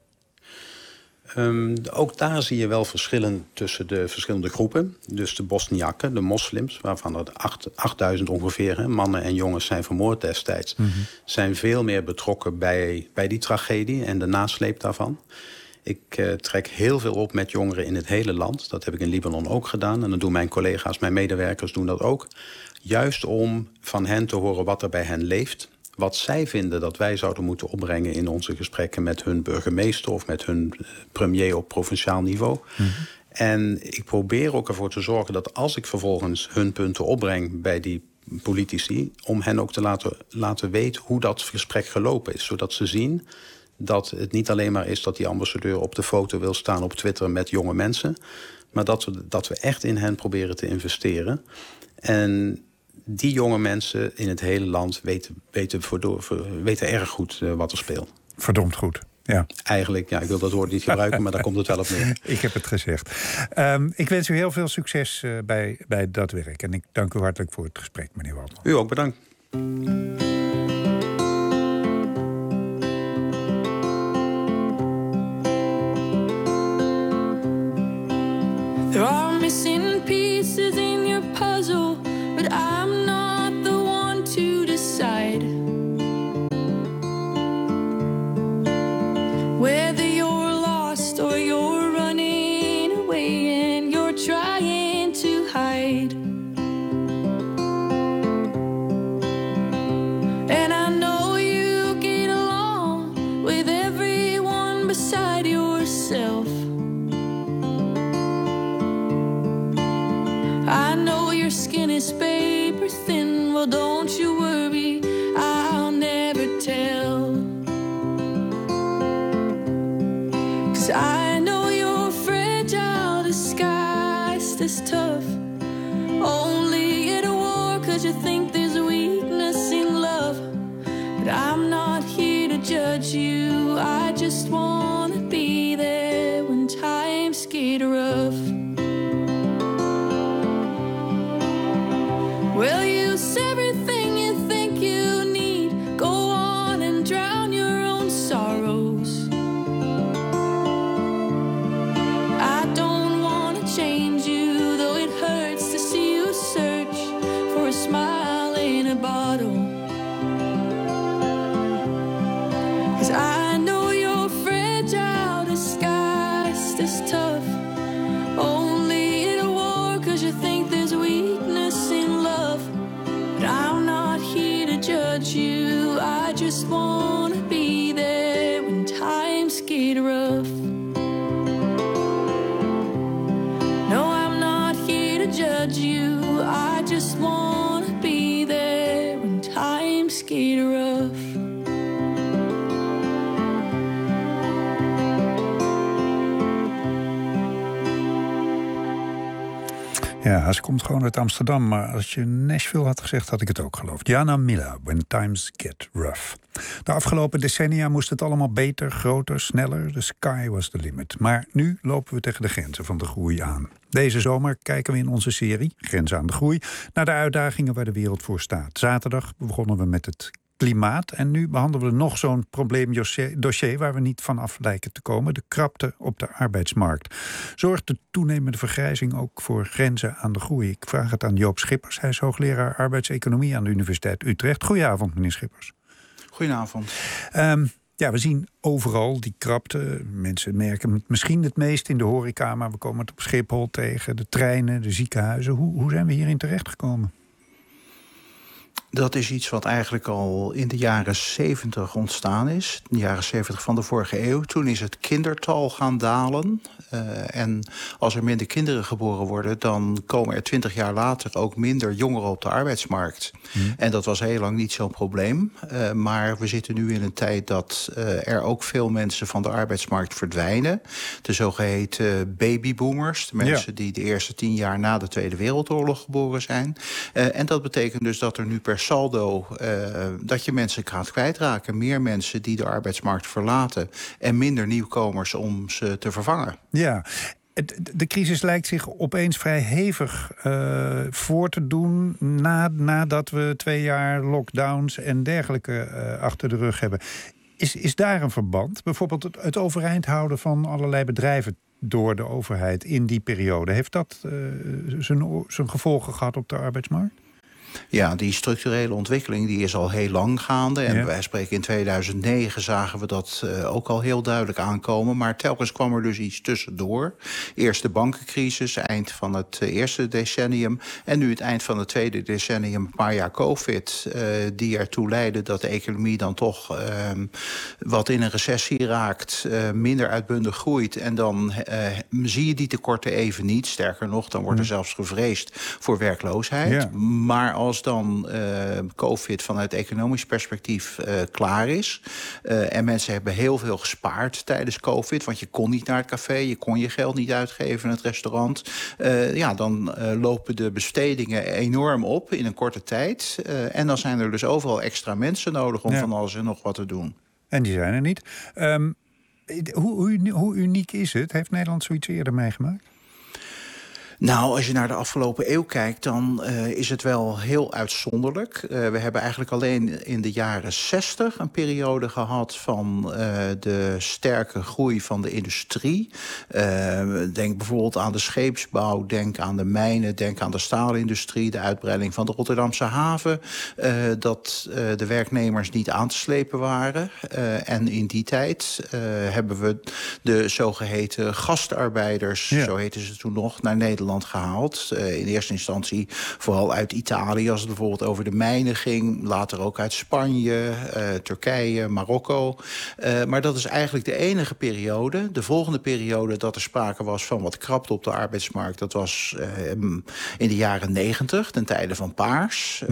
Ook daar zie je wel verschillen tussen de verschillende groepen. Dus de Bosniakken, de moslims, waarvan er 8000 ongeveer, mannen en jongens zijn vermoord destijds, zijn veel meer betrokken bij die tragedie en de nasleep daarvan. Ik trek heel veel op met jongeren in het hele land. Dat heb ik in Libanon ook gedaan. En dan doen mijn collega's, mijn medewerkers doen dat ook. Juist om van hen te horen wat er bij hen leeft. Wat zij vinden dat wij zouden moeten opbrengen in onze gesprekken met hun burgemeester of met hun premier op provinciaal niveau. En ik probeer ook ervoor te zorgen dat als ik vervolgens hun punten opbreng bij die politici, om hen ook te laten weten hoe dat gesprek gelopen is. Zodat ze zien dat het niet alleen maar is dat die ambassadeur op de foto wil staan op Twitter met jonge mensen, maar dat we echt in hen proberen te investeren. En die jonge mensen in het hele land weten erg goed wat er speelt. Verdomd goed, ja. Eigenlijk, ja, ik wil dat woord niet gebruiken, maar daar komt het wel op neer. Ik heb het gezegd. Ik wens u heel veel succes bij dat werk. En ik dank u hartelijk voor het gesprek, meneer Waldman. U ook, bedankt. There are missing pieces in your puzzle, but I'm not the one to decide whether you're lost or you're running away and you're trying to hide. And I know you get along with everyone beside yourself. I know your skin is paper thin, well don't you worry, I'll never tell. 'Cause I know you're fragile, disguised as tough, only at war 'cause you think there's weakness in love. But I'm not here to judge you, I just wanna be there when times get rough. Well, use everything you think you need. Go on and drown your own sorrows. I don't want to change you, though it hurts to see you search for a smile in a bottle. 'Cause I know you're fragile, disguised as tough, only at war 'cause you think there's weakness in love. But I'm not here to judge you, I just wanna be there when times get rough. No, I'm not here to judge you, I just wanna be there when times get rough. Ja, ze komt gewoon uit Amsterdam. Maar als je Nashville had gezegd, had ik het ook geloofd. Jana Miller, When Times Get Rough. De afgelopen decennia moest het allemaal beter, groter, sneller. The sky was the limit. Maar nu lopen we tegen de grenzen van de groei aan. Deze zomer kijken we in onze serie, Grenzen aan de Groei, naar de uitdagingen waar de wereld voor staat. Zaterdag begonnen we met het klimaat. En nu behandelen we nog zo'n probleemdossier waar we niet van af lijken te komen. De krapte op de arbeidsmarkt. Zorgt de toenemende vergrijzing ook voor grenzen aan de groei? Ik vraag het aan Joop Schippers. Hij is hoogleraar arbeidseconomie aan de Universiteit Utrecht. Goedenavond, meneer Schippers. Goedenavond. Ja, we zien overal die krapte. Mensen merken het misschien het meest in de horeca, maar we komen het op Schiphol tegen. De treinen, de ziekenhuizen. Hoe zijn we hierin terechtgekomen? Dat is iets wat eigenlijk al in de jaren 70 ontstaan is. De jaren 70 van de vorige eeuw. Toen is het kindertal gaan dalen. En als er minder kinderen geboren worden, dan komen er 20 jaar later ook minder jongeren op de arbeidsmarkt. En dat was heel lang niet zo'n probleem. Maar we zitten nu in een tijd dat er ook veel mensen van de arbeidsmarkt verdwijnen. De zogeheten babyboomers. De mensen die de eerste 10 jaar na de Tweede Wereldoorlog geboren zijn. En dat betekent dus dat er nu per saldo dat je mensen gaat kwijtraken. Meer mensen die de arbeidsmarkt verlaten en minder nieuwkomers om ze te vervangen. Ja, de crisis lijkt zich opeens vrij hevig voor te doen nadat we 2 jaar lockdowns en dergelijke achter de rug hebben. Is daar een verband? Bijvoorbeeld het overeind houden van allerlei bedrijven door de overheid in die periode. Heeft dat zijn gevolgen gehad op de arbeidsmarkt? Ja, die structurele ontwikkeling die is al heel lang gaande. En wij spreken in 2009 zagen we dat ook al heel duidelijk aankomen. Maar telkens kwam er dus iets tussendoor. Eerst de bankencrisis, eind van het eerste decennium. En nu het eind van het tweede decennium, een paar jaar COVID. Die ertoe leidde dat de economie dan toch wat in een recessie raakt. Minder uitbundig groeit. En dan zie je die tekorten even niet. Sterker nog, dan wordt er zelfs gevreesd voor werkloosheid. Ja. Maar als dan COVID vanuit economisch perspectief klaar is. En mensen hebben heel veel gespaard tijdens COVID. Want je kon niet naar het café, je kon je geld niet uitgeven in het restaurant. Dan lopen de bestedingen enorm op in een korte tijd. En dan zijn er dus overal extra mensen nodig om van alles en nog wat te doen. En die zijn er niet. Hoe uniek is het? Heeft Nederland zoiets eerder meegemaakt? Nou, als je naar de afgelopen eeuw kijkt, dan is het wel heel uitzonderlijk. We hebben eigenlijk alleen in de jaren 60 een periode gehad van de sterke groei van de industrie. Denk bijvoorbeeld aan de scheepsbouw, denk aan de mijnen, denk aan de staalindustrie, de uitbreiding van de Rotterdamse haven. Dat de werknemers niet aan te slepen waren. En in die tijd hebben we de zogeheten gastarbeiders, zo heten ze toen nog, naar Nederland gehaald. In eerste instantie vooral uit Italië, als het bijvoorbeeld over de mijnen ging. Later ook uit Spanje, Turkije, Marokko. Maar dat is eigenlijk de enige periode. De volgende periode dat er sprake was van wat krapte op de arbeidsmarkt, dat was in de jaren 90, ten tijde van Paars.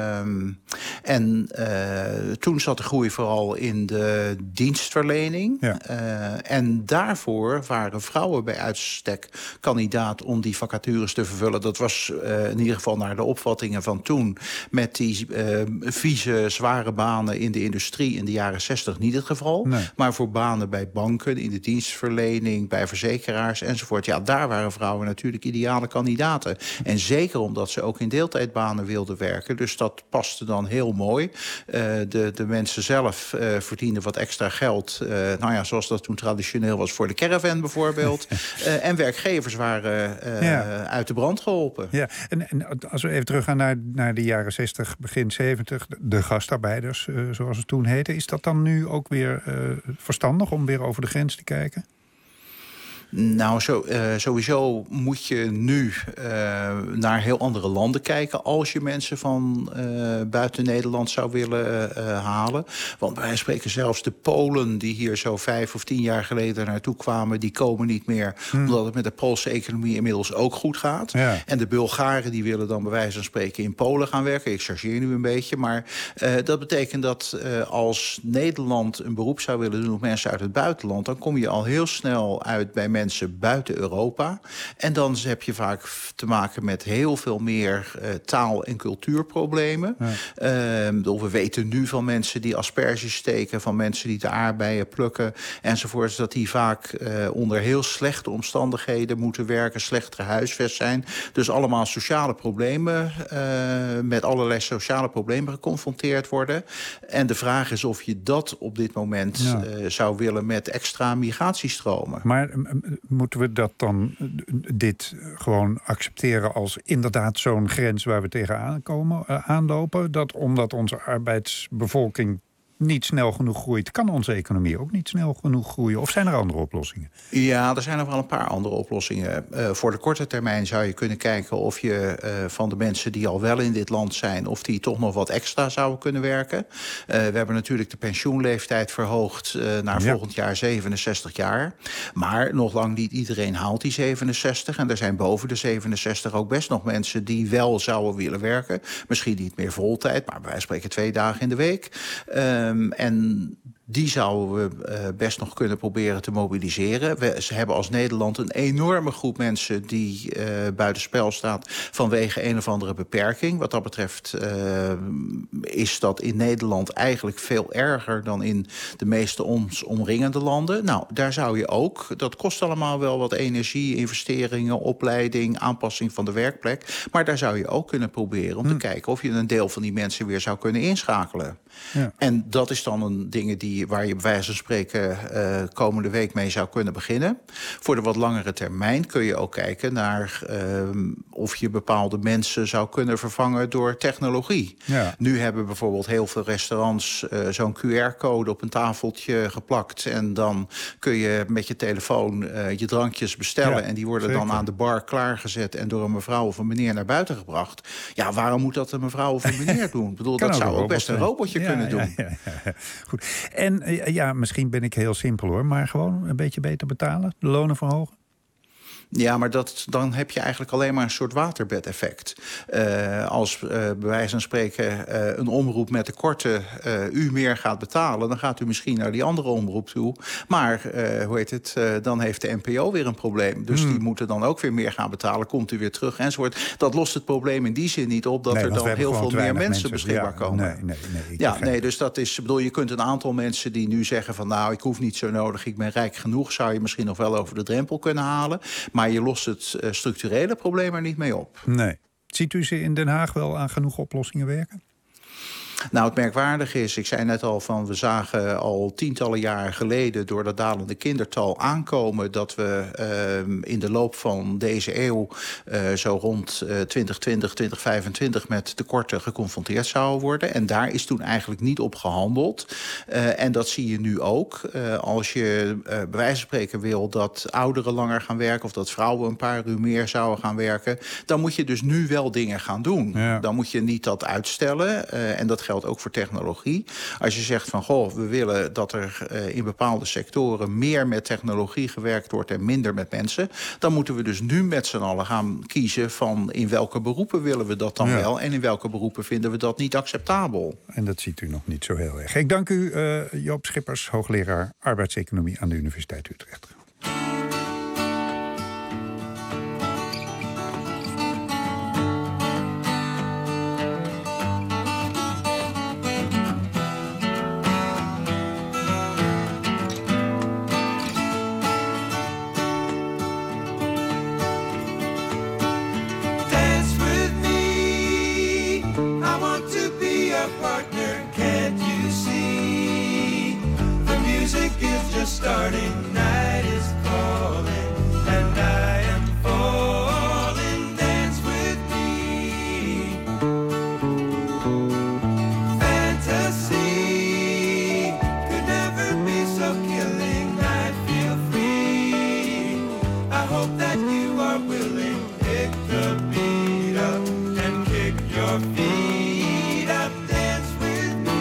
Toen zat de groei vooral in de dienstverlening. Ja. En daarvoor waren vrouwen bij uitstek kandidaat om die vacatures te vervullen. Dat was in ieder geval naar de opvattingen van toen met die vieze, zware banen in de industrie in de jaren 60 niet het geval. Nee. Maar voor banen bij banken, in de dienstverlening, bij verzekeraars enzovoort. Ja, daar waren vrouwen natuurlijk ideale kandidaten. En zeker omdat ze ook in deeltijdbanen wilden werken. Dus dat paste dan heel mooi. De mensen zelf verdienden wat extra geld. Zoals dat toen traditioneel was voor de caravan bijvoorbeeld. En werkgevers waren uit de brand geholpen. Ja, en als we even teruggaan naar de jaren 60, begin 70... de gastarbeiders, zoals het toen heette... is dat dan nu ook weer verstandig om weer over de grens te kijken? Nou, sowieso moet je nu naar heel andere landen kijken als je mensen van buiten Nederland zou willen halen. Want wij spreken zelfs de Polen die hier zo 5 of 10 jaar geleden naartoe kwamen, die komen niet meer. Omdat het met de Poolse economie inmiddels ook goed gaat. Ja. En de Bulgaren die willen dan bij wijze van spreken in Polen gaan werken. Ik chargeer nu een beetje. Maar dat betekent dat als Nederland een beroep zou willen doen op mensen uit het buitenland, dan kom je al heel snel uit bij mensen buiten Europa. En dan heb je vaak te maken met heel veel meer taal- en cultuurproblemen. Ja. We weten nu van mensen die asperges steken, van mensen die de aardbeien plukken enzovoort, dat die vaak onder heel slechte omstandigheden moeten werken, slechter huisvest zijn. Dus allemaal sociale problemen, met allerlei sociale problemen geconfronteerd worden. En de vraag is of je dat op dit moment zou willen met extra migratiestromen. Maar moeten we dat dan dit gewoon accepteren als inderdaad zo'n grens waar we tegenaan aanlopen? Dat omdat onze arbeidsbevolking niet snel genoeg groeit, kan onze economie ook niet snel genoeg groeien? Of zijn er andere oplossingen? Ja, er zijn nog wel een paar andere oplossingen. Voor de korte termijn zou je kunnen kijken of je van de mensen die al wel in dit land zijn, of die toch nog wat extra zouden kunnen werken. We hebben natuurlijk de pensioenleeftijd verhoogd naar volgend jaar 67 jaar. Maar nog lang niet iedereen haalt die 67. En er zijn boven de 67 ook best nog mensen die wel zouden willen werken. Misschien niet meer voltijd, maar wij spreken 2 dagen in de week. En die zouden we best nog kunnen proberen te mobiliseren. We hebben als Nederland een enorme groep mensen die buitenspel staat vanwege een of andere beperking. Wat dat betreft is dat in Nederland eigenlijk veel erger dan in de meeste ons omringende landen. Nou, daar zou je ook, dat kost allemaal wel wat energie, investeringen, opleiding, aanpassing van de werkplek. Maar daar zou je ook kunnen proberen om te kijken of je een deel van die mensen weer zou kunnen inschakelen. Ja. En dat is dan een ding waar je bij wijze van spreken komende week mee zou kunnen beginnen. Voor de wat langere termijn kun je ook kijken naar of je bepaalde mensen zou kunnen vervangen door technologie. Ja. Nu hebben bijvoorbeeld heel veel restaurants zo'n QR-code op een tafeltje geplakt. En dan kun je met je telefoon je drankjes bestellen. Ja, en die worden dan aan de bar klaargezet en door een mevrouw of een meneer naar buiten gebracht. Ja, waarom moet dat een mevrouw of een meneer doen? Ik bedoel, dat zou ook best een robotje kunnen doen. Ja. Goed. En misschien ben ik heel simpel hoor, maar gewoon een beetje beter betalen, de lonen verhogen? Ja, maar dan heb je eigenlijk alleen maar een soort waterbedeffect. Als bij wijze van spreken een omroep met tekorten u meer gaat betalen, dan gaat u misschien naar die andere omroep toe. Maar dan heeft de NPO weer een probleem. Dus die moeten dan ook weer meer gaan betalen. Komt u weer terug enzovoort. Dat lost het probleem in die zin niet op dat er dan heel veel meer mensen beschikbaar komen. Nee, dus dat is, je kunt een aantal mensen die nu zeggen van nou, ik hoef niet zo nodig, ik ben rijk genoeg, zou je misschien nog wel over de drempel kunnen halen. Maar je lost het structurele probleem er niet mee op. Nee. Ziet u ze in Den Haag wel aan genoeg oplossingen werken? Nou, het merkwaardige is, ik zei net al van, we zagen al tientallen jaren geleden door dat dalende kindertal aankomen dat we in de loop van deze eeuw zo rond 2020, 2025 met tekorten geconfronteerd zouden worden. En daar is toen eigenlijk niet op gehandeld. En dat zie je nu ook. Als je bij wijze van spreken wil dat ouderen langer gaan werken of dat vrouwen een paar uur meer zouden gaan werken, dan moet je dus nu wel dingen gaan doen. Ja. Dan moet je niet dat uitstellen. En dat geldt ook voor technologie. Als je zegt van, we willen dat er in bepaalde sectoren meer met technologie gewerkt wordt en minder met mensen, dan moeten we dus nu met z'n allen gaan kiezen van in welke beroepen willen we dat dan wel en in welke beroepen vinden we dat niet acceptabel. En dat ziet u nog niet zo heel erg. Ik dank u, Joop Schippers, hoogleraar arbeidseconomie aan de Universiteit Utrecht. Starting, night is calling, and I am falling. Dance with me. Fantasy could never be so killing. I feel free. I hope that you are willing. Pick the beat up and kick your feet up. Dance with me.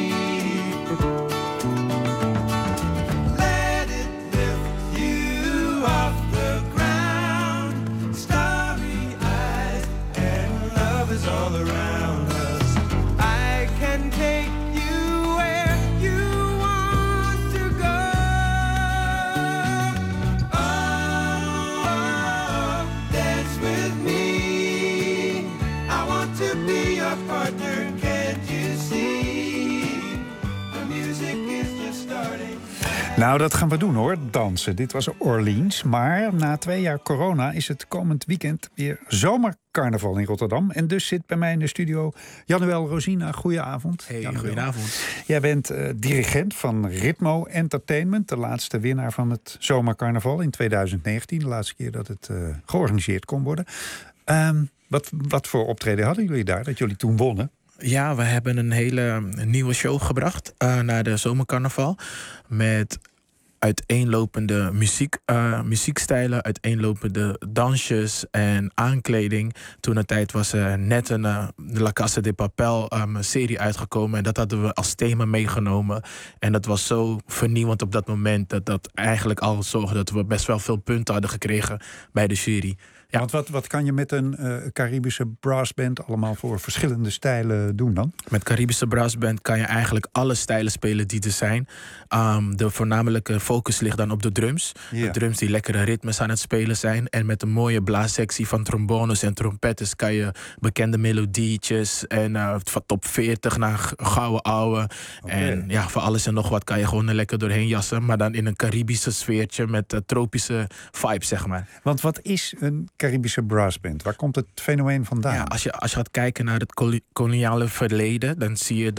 Nou, dat gaan we doen hoor, dansen. Dit was Orleans, maar na 2 jaar corona is het komend weekend weer zomercarnaval in Rotterdam. En dus zit bij mij in de studio Januel Rosina. Goedenavond. Hey, goedenavond. Jij bent dirigent van Ritmo Entertainment, de laatste winnaar van het zomercarnaval in 2019. De laatste keer dat het georganiseerd kon worden. Wat voor optreden hadden jullie daar, dat jullie toen wonnen? Ja, we hebben een hele nieuwe show gebracht naar de zomercarnaval. Met uiteenlopende muziekstijlen, uiteenlopende dansjes en aankleding. Toen de tijd was net een La Casa de Papel serie uitgekomen. En dat hadden we als thema meegenomen. En dat was zo vernieuwend op dat moment. Dat eigenlijk al zorgde dat we best wel veel punten hadden gekregen bij de jury. Ja. Want wat kan je met een Caribische brassband allemaal voor verschillende stijlen doen dan? Met Caribische brassband kan je eigenlijk alle stijlen spelen die er zijn. De voornamelijke focus ligt dan op de drums. Ja. De drums die lekkere ritmes aan het spelen zijn. En met een mooie blaassectie van trombones en trompettes kan je bekende melodietjes en van top 40 naar gouden ouwe. Okay. En ja, voor alles en nog wat kan je gewoon er lekker doorheen jassen. Maar dan in een Caribische sfeertje met tropische vibe, zeg maar. Want wat is een Caribische brassband? Waar komt het fenomeen vandaan? Ja, als je gaat kijken naar het koloniale verleden, dan zie je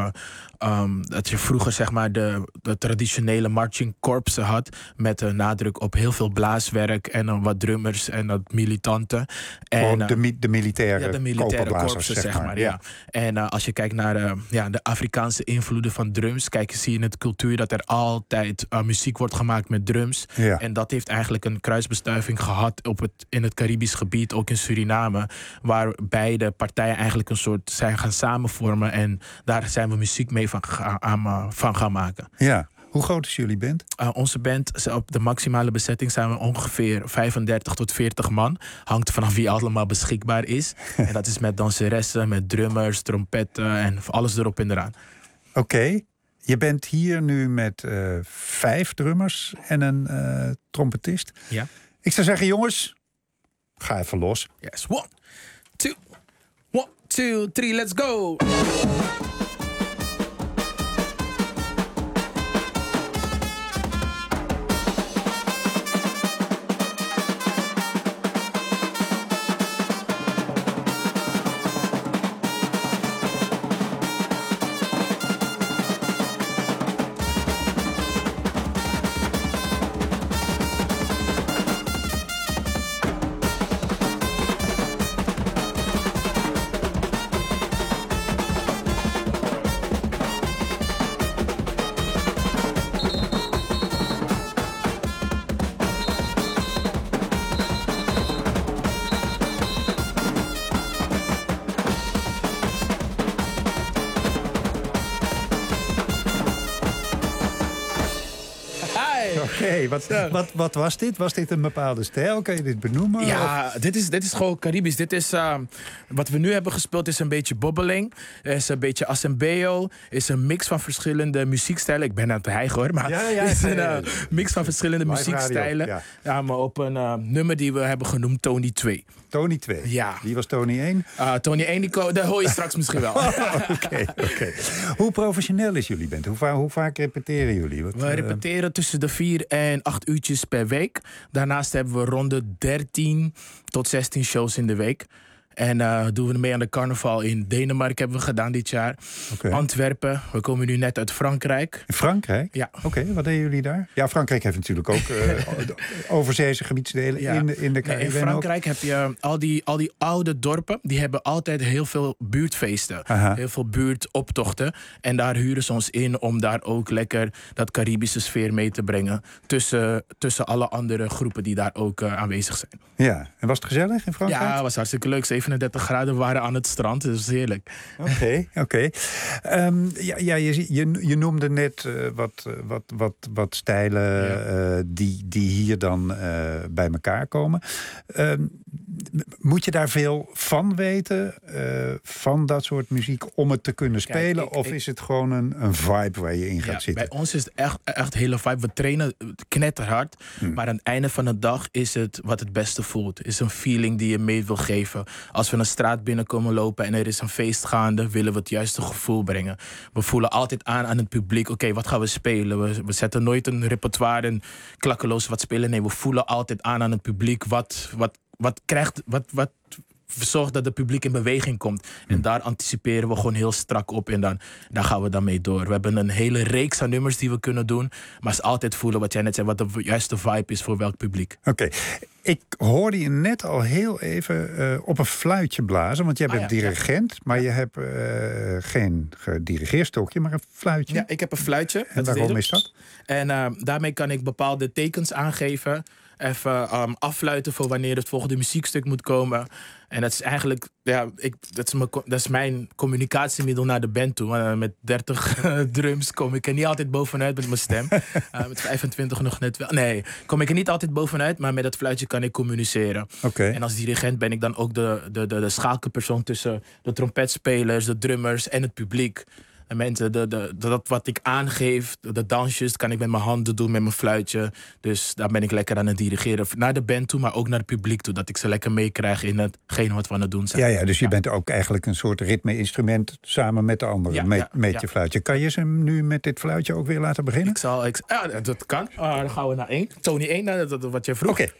dat je vroeger zeg maar de traditionele marching corpsen had met een nadruk op heel veel blaaswerk en wat drummers en wat militanten. En de militaire korpsen, zeg maar. Ja. En als je kijkt naar de Afrikaanse invloeden van drums, zie je in het cultuur dat er altijd muziek wordt gemaakt met drums. Ja. En dat heeft eigenlijk een kruisbestuiving gehad in het Caribisch gebied, ook in Suriname, waar beide partijen eigenlijk een soort zijn gaan samenvormen. En daar zijn we muziek mee van gaan maken. Ja. Hoe groot is jullie band? Onze band, op de maximale bezetting zijn we ongeveer 35 tot 40 man. Hangt vanaf wie allemaal beschikbaar is. En dat is met danseressen, met drummers, trompetten en alles erop en eraan. Oké. Je bent hier nu met 5 drummers en een trompetist. Ja. Ik zou zeggen, jongens, ga even los. Yes, 1, 2, 3, let's go! Oké, wat was dit? Was dit een bepaalde stijl? Kan je dit benoemen? Ja, dit is gewoon Caribisch. Dit is, wat we nu hebben gespeeld is een beetje bobbeling. Is een beetje assembeo. Is een mix van verschillende muziekstijlen. Ik ben aan het hijgen hoor. Maar het is een mix van verschillende muziekstijlen. Ja. Ja, maar op een nummer die we hebben genoemd Tony 2. Tony 2? Ja. Wie was Tony 1? Tony 1, dat hoor je straks misschien wel. Oké. Hoe professioneel is jullie band? Hoe vaak repeteren jullie? We repeteren tussen de 4 en 8 uurtjes per week. Daarnaast hebben we rond de 13 tot 16 shows in de week. En doen we mee aan de carnaval in Denemarken hebben we gedaan dit jaar. Okay. Antwerpen. We komen nu net uit Frankrijk. In Frankrijk? Ja. Oké, wat deden jullie daar? Ja, Frankrijk heeft natuurlijk ook overzeese gebiedsdelen in de Cariben. In Frankrijk heb je al die oude dorpen. Die hebben altijd heel veel buurtfeesten. Aha. Heel veel buurtoptochten. En daar huren ze ons in om daar ook lekker dat Caribische sfeer mee te brengen. Tussen alle andere groepen die daar ook aanwezig zijn. Ja, en was het gezellig in Frankrijk? Ja, het was hartstikke leuk. 37 graden, we waren aan het strand. Dus heerlijk. Oké. Je noemde net wat stijlen die hier dan bij elkaar komen. Moet je daar veel van weten? Van dat soort muziek om het te kunnen spelen? Kijk, of is het gewoon een vibe waar je in gaat zitten? Bij ons is het echt hele vibe. We trainen knetterhard. Maar aan het einde van de dag is het wat het beste voelt. Is een feeling die je mee wil geven. Als we een straat binnenkomen lopen en er is een feest gaande, willen we het juiste gevoel brengen. We voelen altijd aan het publiek. Oké, wat gaan we spelen? We zetten nooit een repertoire en klakkeloos wat spelen. Nee, we voelen altijd aan het publiek wat zorgt dat het publiek in beweging komt. En daar anticiperen we gewoon heel strak op. En daar gaan we dan mee door. We hebben een hele reeks aan nummers die we kunnen doen. Maar het is altijd voelen wat jij net zei, wat de juiste vibe is voor welk publiek. Oké. Ik hoorde je net al heel even op een fluitje blazen. Want jij bent dirigent, maar je hebt geen dirigeerstokje, maar een fluitje. Ja, ik heb een fluitje. En waarom is dat? En daarmee kan ik bepaalde tekens aangeven. Even affluiten voor wanneer het volgende muziekstuk moet komen. En dat is eigenlijk, dat is mijn communicatiemiddel naar de band toe. Met 30 drums kom ik er niet altijd bovenuit met mijn stem. Met 25 nog net wel. Nee, kom ik er niet altijd bovenuit, maar met dat fluitje kan ik communiceren. Okay. En als dirigent ben ik dan ook de schakelpersoon tussen de trompetspelers, de drummers en het publiek. En mensen, dat wat ik aangeef, de dansjes, kan ik met mijn handen doen, met mijn fluitje. Dus daar ben ik lekker aan het dirigeren. Naar de band toe, maar ook naar het publiek toe. Dat ik ze lekker meekrijg in hetgeen wat we aan het doen zijn. Ja, dus je bent ook eigenlijk een soort ritme-instrument samen met de anderen, met je fluitje. Kan je ze nu met dit fluitje ook weer laten beginnen? Dat kan. Dan gaan we naar 1. Tony 1, wat jij vroeg. Oké.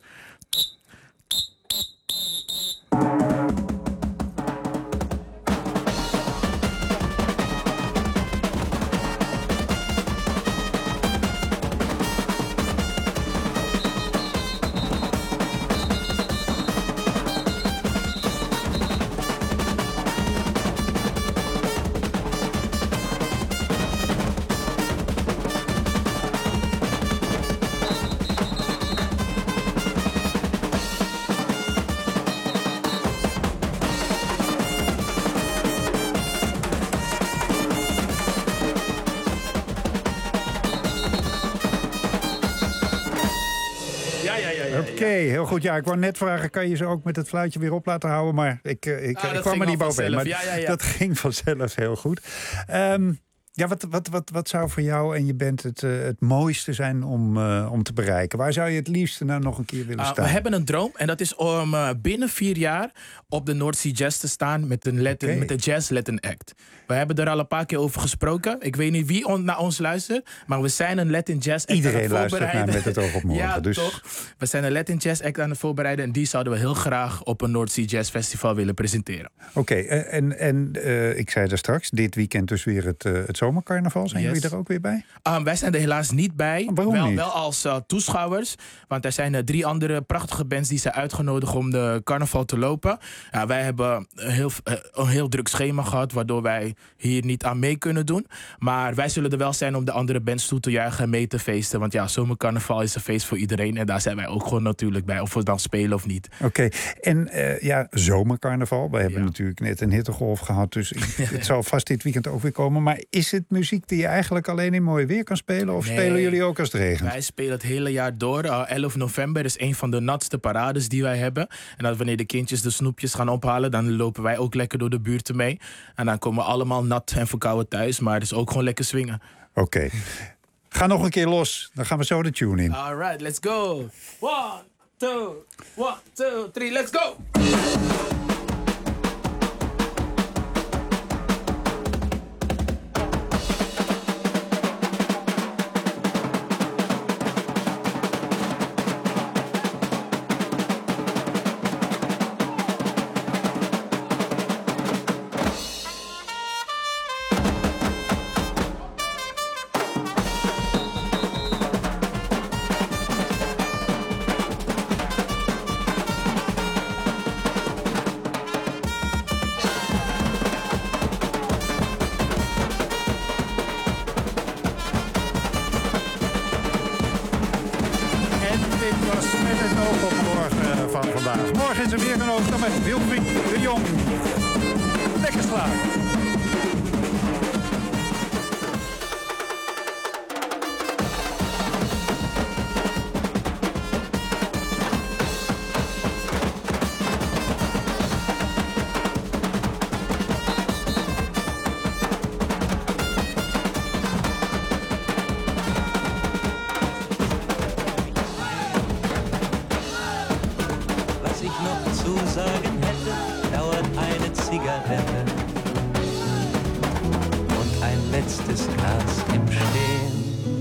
Oké, heel goed. Ja, ik wou net vragen, kan je ze ook met het fluitje weer op laten houden? Maar ik kwam er niet bovenin. Maar dat ging vanzelf heel goed. Wat zou voor jou en je band het mooiste zijn om te bereiken? Waar zou je het liefst nou nog een keer willen staan? We hebben een droom en dat is om binnen 4 jaar op de North Sea Jazz te staan met de Jazz Latin Act. We hebben er al een paar keer over gesproken. Ik weet niet wie naar ons luistert, maar we zijn een Latin Jazz Act Iedereen aan het voorbereiden. luistert naar Met het oog op morgen. Ja, dus... toch? We zijn een Latin Jazz Act aan het voorbereiden en die zouden we heel graag op een North Sea Jazz Festival willen presenteren. Oké, ik zei er straks, dit weekend dus weer het zomercarnaval. Zijn jullie er ook weer bij? Wij zijn er helaas niet bij. Waarom niet? Wel als toeschouwers. Want er zijn 3 andere prachtige bands die zijn uitgenodigd om de carnaval te lopen. Wij hebben een heel druk schema gehad, waardoor wij hier niet aan mee kunnen doen. Maar wij zullen er wel zijn om de andere bands toe te juichen en mee te feesten. Want zomercarnaval is een feest voor iedereen. En daar zijn wij ook gewoon natuurlijk bij. Of we dan spelen of niet. Oké. En zomercarnaval. We hebben natuurlijk net een hittegolf gehad. Dus het zal vast dit weekend ook weer komen. Maar is het muziek die je eigenlijk alleen in mooi weer kan spelen? Of spelen jullie ook als het regent? Wij spelen het hele jaar door. 11 november is een van de natste parades die wij hebben. En dat wanneer de kindjes de snoepjes gaan ophalen, dan lopen wij ook lekker door de buurten mee. En dan komen we allemaal nat en verkouden thuis. Maar het is ook gewoon lekker swingen. Oké. Ga nog een keer los. Dan gaan we zo de tune in. All right, let's go. 1, 2, 1, 2, 3, let's go. Morgen is er weer een oog dan met Wilfried de Jong. Lekker slaan. letztes Glas im Stehen.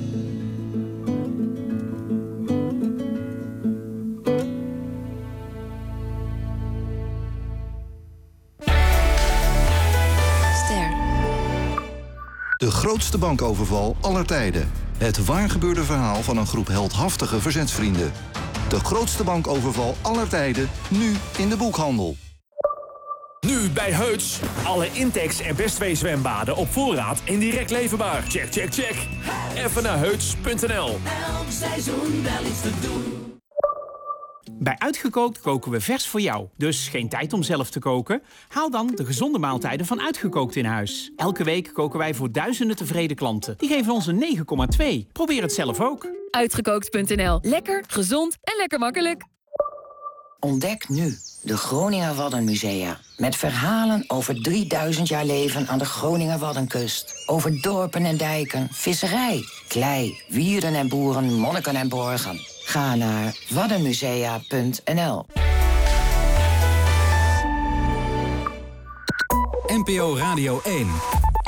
De grootste bankoverval aller tijden. Het waar gebeurde verhaal van een groep heldhaftige verzetsvrienden. De grootste bankoverval aller tijden, nu in de boekhandel. Nu bij Heuts. Alle Intex en Best 2 zwembaden op voorraad en direct leverbaar. Check, check, check. Even naar heuts.nl. Elk seizoen wel iets te doen. Bij Uitgekookt koken we vers voor jou. Dus geen tijd om zelf te koken? Haal dan de gezonde maaltijden van Uitgekookt in huis. Elke week koken wij voor duizenden tevreden klanten. Die geven ons een 9,2. Probeer het zelf ook. Uitgekookt.nl. Lekker, gezond en lekker makkelijk. Ontdek nu de Groninger Waddenmusea. Met verhalen over 3000 jaar leven aan de Groninger Waddenkust. Over dorpen en dijken, visserij, klei, wierden en boeren, monniken en borgen. Ga naar waddenmusea.nl. NPO Radio 1.